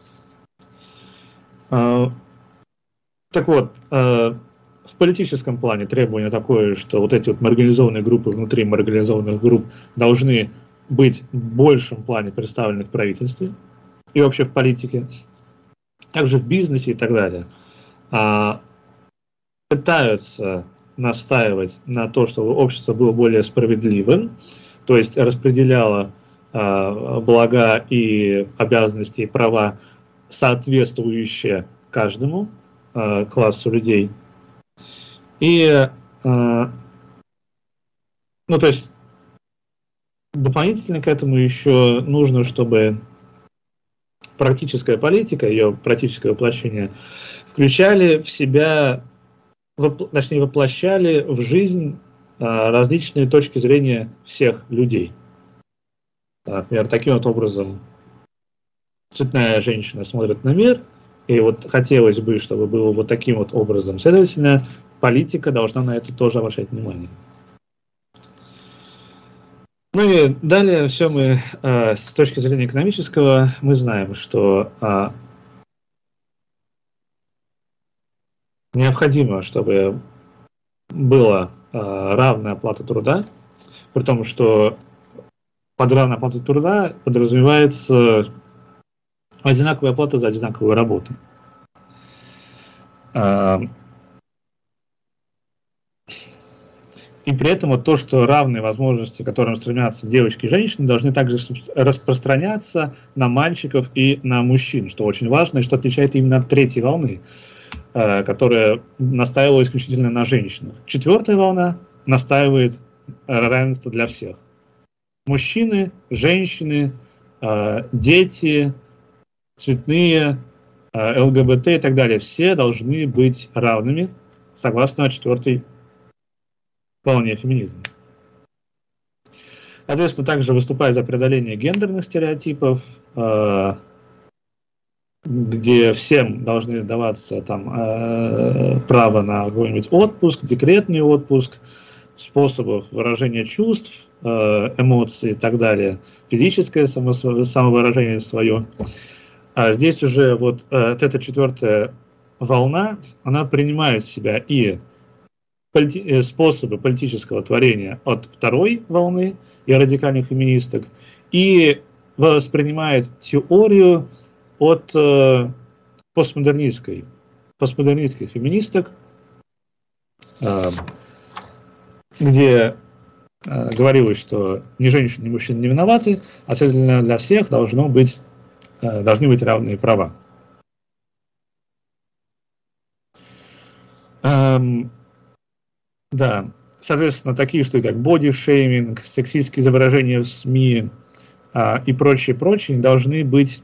Так вот, в политическом плане требование такое, что вот эти вот маргинализованные группы внутри маргинализованных групп должны быть в большем плане представлены в правительстве и вообще в политике, также в бизнесе и так далее. Пытаются настаивать на то, чтобы общество было более справедливым, то есть распределяло блага и обязанности и права, соответствующие каждому классу людей. И, то есть, дополнительно к этому еще нужно, чтобы практическая политика, ее практическое воплощение включали в себя, точнее, воплощали в жизнь различные точки зрения всех людей. Например, таким вот образом цветная женщина смотрит на мир, и вот хотелось бы, чтобы было вот таким вот образом. Следовательно, политика должна на это тоже обращать внимание. Ну и далее все мы с точки зрения экономического, мы знаем, что необходимо, чтобы была равная оплата труда, при том, что под равной оплатой труда подразумевается одинаковая оплата за одинаковую работу. И при этом вот то, что равные возможности, к которым стремятся девочки и женщины, должны также распространяться на мальчиков и на мужчин, что очень важно и что отличает именно от третьей волны, которая настаивала исключительно на женщинах. Четвертая волна настаивает равенство для всех. Мужчины, женщины, дети, цветные, ЛГБТ и так далее, все должны быть равными, согласно четвертой волне феминизма. Соответственно, также выступая за преодоление гендерных стереотипов, где всем должны даваться там право на какой-нибудь отпуск, декретный отпуск, способов выражения чувств, эмоций и так далее, физическое самовыражение свое. А здесь уже вот эта четвертая волна, она принимает в себя и способы политического творения от второй волны и радикальных феминисток, и воспринимает теорию от постмодернистских феминисток, где говорилось, что ни женщины, ни мужчины не виноваты, а, следовательно, для всех должны быть равные права. Да, соответственно, такие штуки, как бодишейминг, сексистские изображения в СМИ и прочее, не должны быть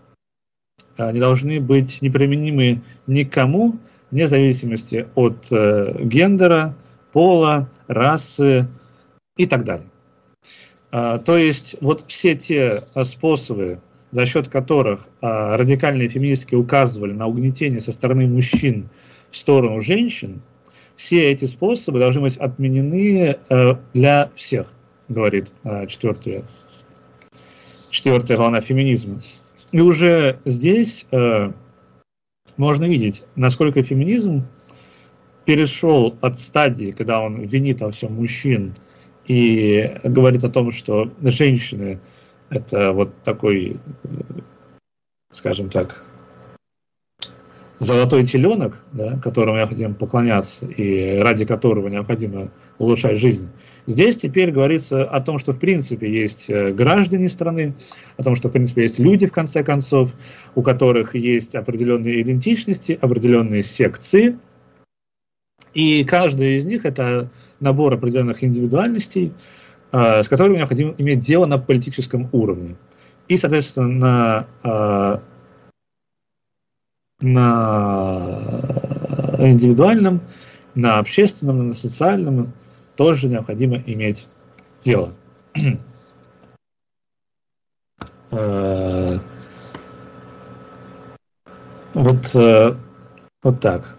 неприменимы никому, вне зависимости от гендера, пола, расы и так далее. То есть вот все те способы, за счет которых радикальные феминистки указывали на угнетение со стороны мужчин в сторону женщин, все эти способы должны быть отменены для всех, говорит четвертая волна феминизма. И уже здесь можно видеть, насколько феминизм перешел от стадии, когда он винит во всем мужчин и говорит о том, что женщины — это вот такой, скажем так, золотой теленок, да, которому необходимо поклоняться и ради которого необходимо улучшать жизнь. Здесь теперь говорится о том, что в принципе есть граждане страны, о том, что в принципе есть люди, в конце концов, у которых есть определенные идентичности, определенные секции, И каждая из них – это набор определенных индивидуальностей, с которыми необходимо иметь дело на политическом уровне. И, соответственно, на индивидуальном, на общественном, на социальном тоже необходимо иметь дело. Вот так.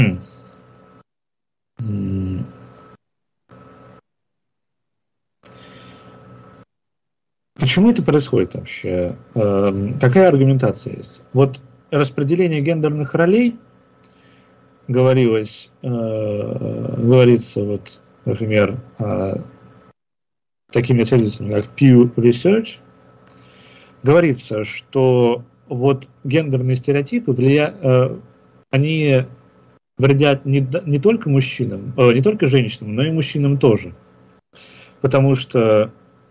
Почему это происходит вообще? Какая аргументация есть? Вот распределение гендерных ролей говорится, вот, например, такими исследователями, как Pew Research, говорится, что вот гендерные стереотипы они вредят не только мужчинам, не только женщинам, но и мужчинам тоже. Потому что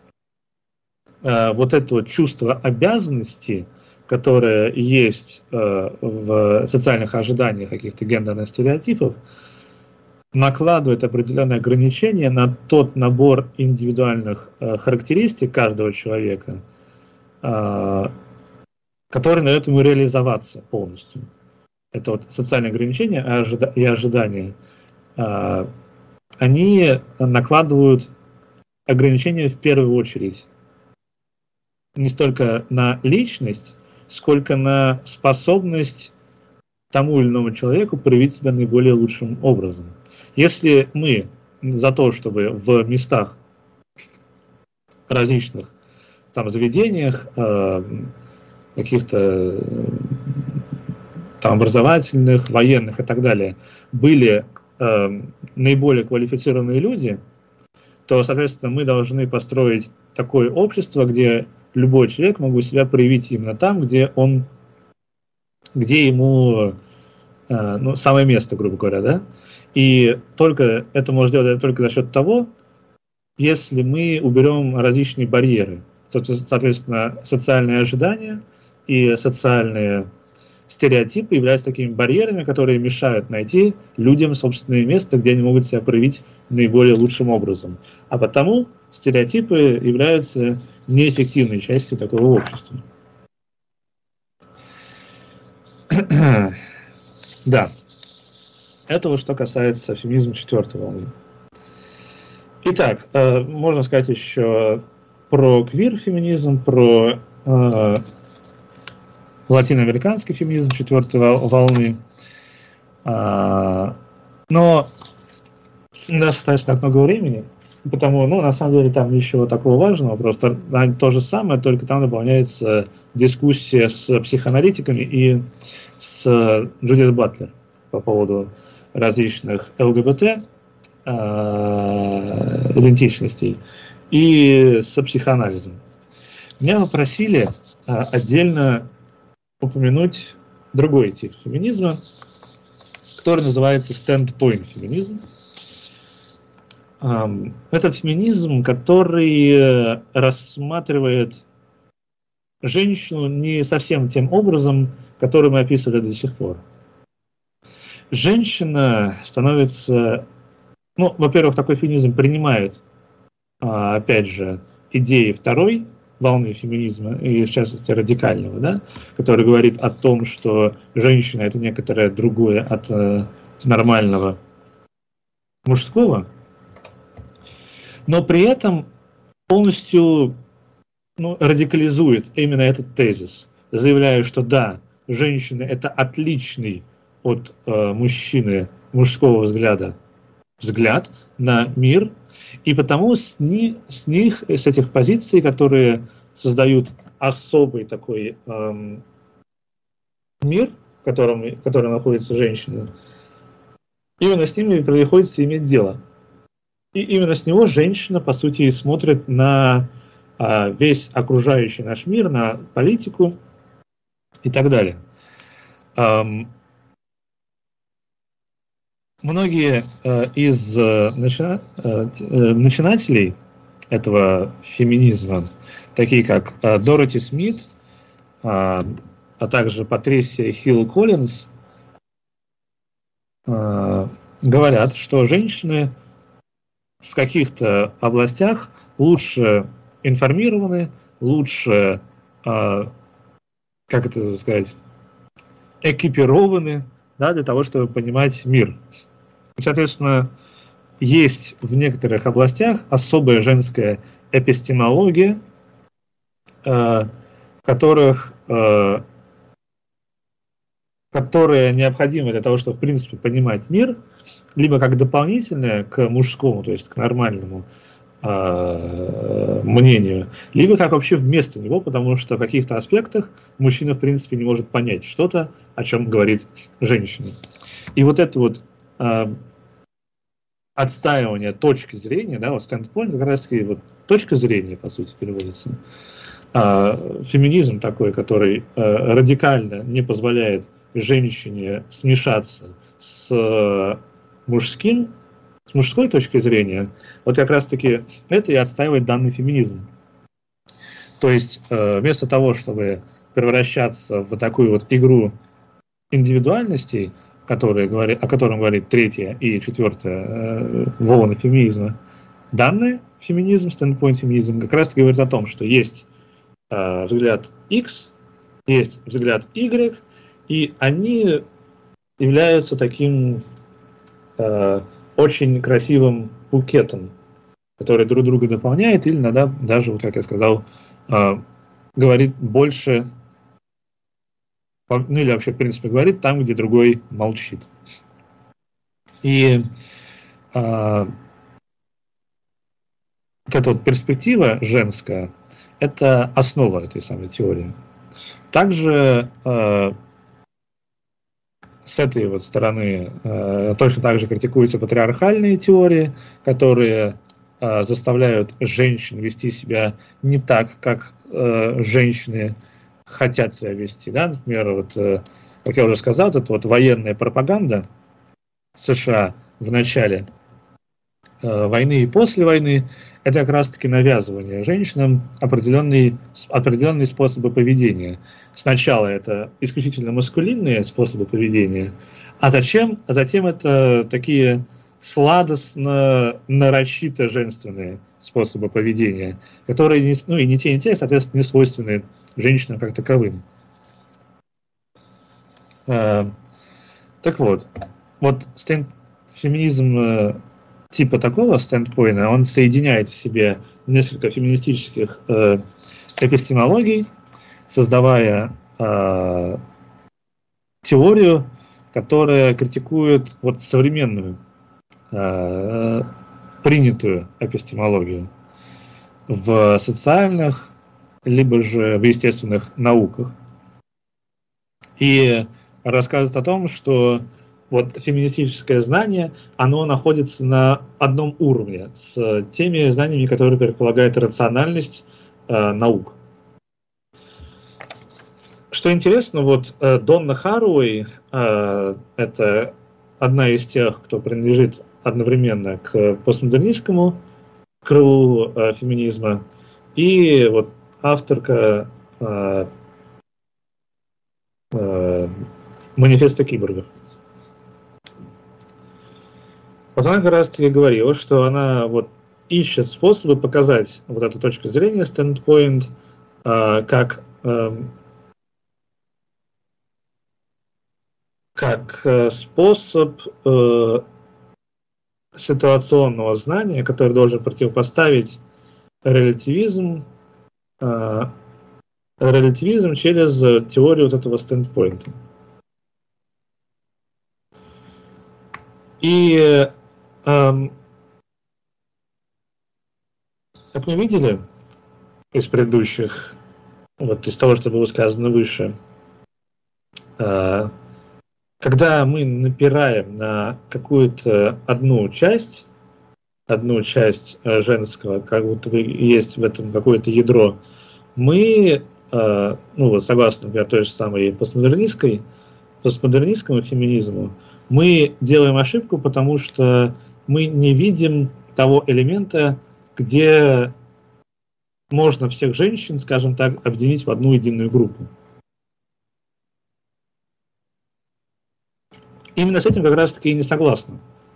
вот это вот чувство обязанности, которое есть в социальных ожиданиях каких-то гендерных стереотипов, накладывает определенные ограничения на тот набор индивидуальных характеристик каждого человека, который дает ему реализоваться полностью. Это вот социальные ограничения и ожидания, они накладывают ограничения в первую очередь не столько на личность, сколько на способность тому или иному человеку проявить себя наиболее лучшим образом. Если мы за то, чтобы в местах различных там заведениях, каких-то там образовательных, военных и так далее, были наиболее квалифицированные люди, то, соответственно, мы должны построить такое общество, где любой человек мог бы себя проявить именно там, где ему самое место, грубо говоря, да? И это можно сделать только за счет того, если мы уберем различные барьеры, то, соответственно, социальные ожидания и социальные стереотипы являются такими барьерами, которые мешают найти людям собственное место, где они могут себя проявить наиболее лучшим образом. А потому стереотипы являются неэффективной частью такого общества. Да. Это вот что касается феминизма четвертой волны. Итак, можно сказать еще про квир-феминизм, про латиноамериканский феминизм четвертой волны. Но у нас остается так много времени, потому, на самом деле, там ничего такого важного, просто то же самое, только там дополняется дискуссия с психоаналитиками и с Джудит Батлер по поводу различных ЛГБТ идентичностей и со психоанализом. Меня попросили отдельно упомянуть другой тип феминизма, который называется standpoint феминизм. Это феминизм, который рассматривает женщину не совсем тем образом, который мы описывали до сих пор. Женщина становится... во-первых, такой феминизм принимает, опять же, идеи второй волны феминизма, и в частности радикального, да, который говорит о том, что женщина – это некоторое другое от нормального мужского, но при этом полностью радикализует именно этот тезис, заявляя, что да, женщина – это отличный от мужчины мужского взгляд на мир, и потому с этих позиций, которые создают особый такой мир, в котором находится женщина, именно с ними приходится иметь дело. И именно с него женщина, по сути, смотрит на весь окружающий наш мир, на политику и так далее. Многие из начинателей этого феминизма, такие как Дороти Смит, а также Патрисия Хилл Коллинз, говорят, что женщины в каких-то областях лучше информированы, лучше, как это сказать, экипированы, да, для того, чтобы понимать мир. И, соответственно, есть в некоторых областях особая женская эпистемология, в которых, которые необходимы для того, чтобы, в принципе, понимать мир, либо как дополнительное к мужскому, то есть к нормальному мнению, либо как вообще вместо него, потому что в каких-то аспектах мужчина, в принципе, не может понять что-то, о чем говорит женщина. И вот это вот отстаивание точки зрения, да, вот standpoint, как раз таки вот точка зрения, по сути, переводится. Феминизм такой, который радикально не позволяет женщине смешаться с мужским, с мужской точки зрения, вот как раз-таки это и отстаивает данный феминизм. То есть вместо того, чтобы превращаться в такую вот игру индивидуальностей, о котором говорит 3 и 4 волна феминизма, данный феминизм, стендпоинт феминизм, как раз говорит о том, что есть взгляд X, есть взгляд Y, и они являются таким очень красивым букетом, который друг друга дополняет, или иногда даже, вот как я сказал, говорит больше, ну или вообще, в принципе, говорит там, где другой молчит. И вот эта вот перспектива женская, это основа этой самой теории. Также с этой вот стороны точно так же критикуются патриархальные теории, которые заставляют женщин вести себя не так, как женщины хотят себя вести. Да? Например, вот, как я уже сказал, это вот военная пропаганда США в начале войны и после войны, это как раз-таки навязывание женщинам определенные способы поведения. Сначала это исключительно маскулинные способы поведения, а затем это такие сладостно, нарочито женственные способы поведения, которые и не те, соответственно, не свойственны женщинам как таковым. Так вот феминизм типа такого стендпоинта, он соединяет в себе несколько феминистических эпистемологий, создавая теорию, которая критикует вот современную принятую эпистемологию в социальных, либо же в естественных науках. И рассказывает о том, что вот феминистическое знание, оно находится на одном уровне с теми знаниями, которые предполагают рациональность наук. Что интересно, вот Донна Харуэй, это одна из тех, кто принадлежит одновременно к постмодернистскому крылу феминизма, и вот авторка манифеста киборгов. Вот она как раз-таки говорила, что она вот ищет способы показать вот эту точку зрения, standpoint, как способ ситуационного знания, который должен противопоставить релятивизм через теорию вот этого standpoint. И как мы видели из предыдущих, вот из того, что было сказано выше, когда мы напираем на какую-то одну часть женского, как будто есть в этом какое-то ядро, мы, ну вот согласно, например, той же самой постмодернистскому феминизму, мы делаем ошибку, потому что мы не видим того элемента, где можно всех женщин, скажем так, объединить в одну единую группу. Именно с этим как раз-таки и не согласна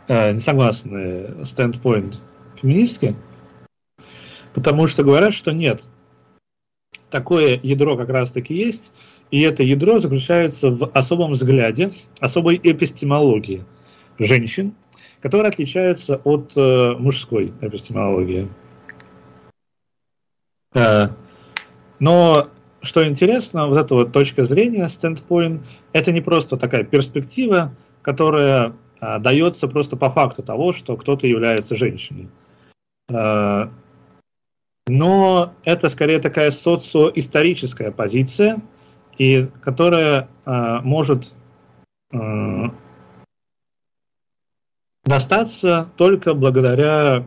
не согласны стендпоинт феминистки, потому что говорят, что нет, такое ядро как раз-таки есть, и это ядро заключается в особом взгляде, особой эпистемологии женщин, которая отличается от мужской эпистемологии. Но, что интересно, вот эта вот точка зрения, standpoint, это не просто такая перспектива, которая дается просто по факту того, что кто-то является женщиной. Но это скорее такая социоисторическая позиция, и которая может достаться только благодаря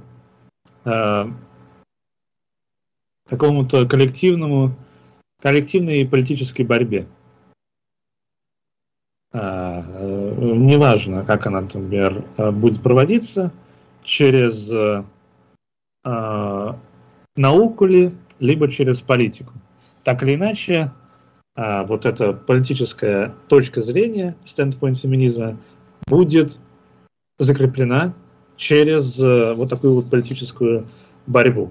какому-то коллективной политической борьбе. Неважно, как она, например, будет проводиться, через науку ли, либо через политику. Так или иначе, вот эта политическая точка зрения, standpoint феминизма, будет закреплена через вот такую вот политическую борьбу.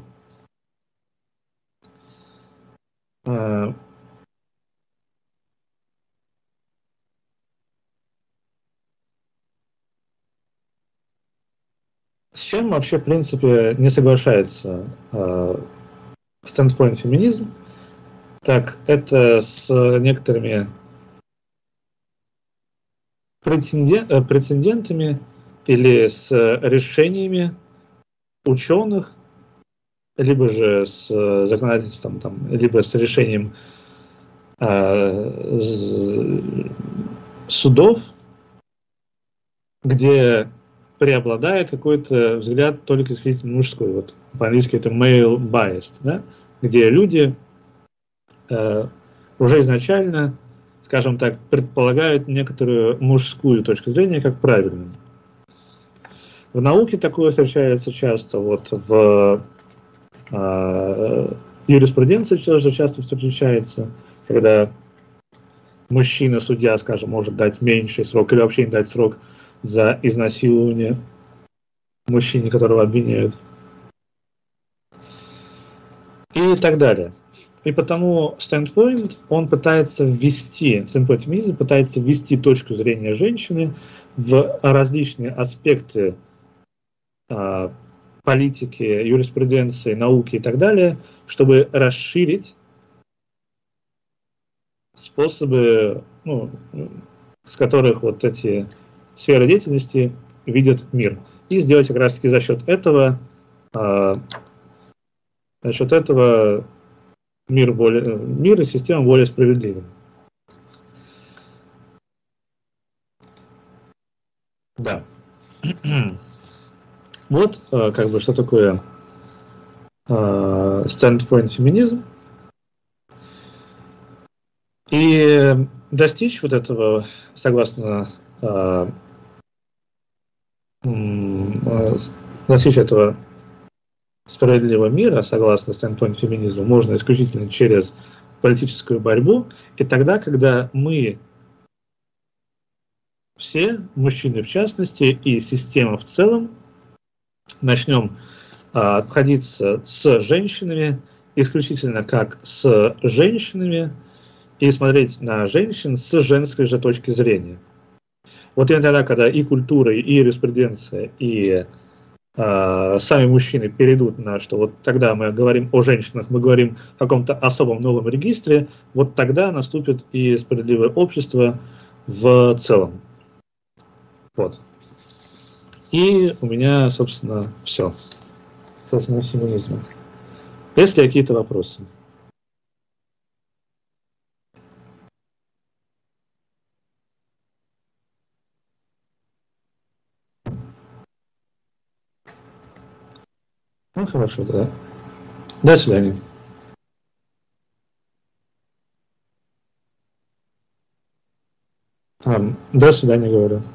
С чем вообще, в принципе, не соглашается standpoint феминизм? Так, это с некоторыми прецедентами или с решениями ученых, либо же с законодательством, там, либо с решением судов, где преобладает какой-то взгляд только исключительно мужской. Вот по-английски это male biased, да? Где люди уже изначально, скажем так, предполагают некоторую мужскую точку зрения как правильную. В науке такое встречается часто, вот в юриспруденции тоже часто встречается, когда мужчина-судья, скажем, может дать меньший срок или вообще не дать срок за изнасилование мужчине, которого обвиняют. И так далее. И потому standpoint, он пытается ввести, standpoint феминизм пытается ввести точку зрения женщины в различные аспекты политики, юриспруденции, науки и так далее, чтобы расширить способы, с которых вот эти сферы деятельности видят мир. И сделать как раз-таки за счет этого мир и систему более справедливым. Да. Вот как бы что такое standpoint феминизм. И достичь вот этого, согласно достичь этого справедливого мира, согласно standpoint феминизму, можно исключительно через политическую борьбу, и тогда, когда мы все, мужчины в частности, и система в целом, начнем обходиться с женщинами исключительно как с женщинами и смотреть на женщин с женской же точки зрения. Вот именно тогда, когда и культура, и юриспруденция, и сами мужчины перейдут на что вот тогда мы говорим о женщинах, мы говорим о каком-то особом новом регистре, вот тогда наступит и справедливое общество в целом. Вот. И у меня, собственно, все. Собственно, феминизм. Есть ли какие-то вопросы? Ну, хорошо, да. До свидания. До свидания, говорю.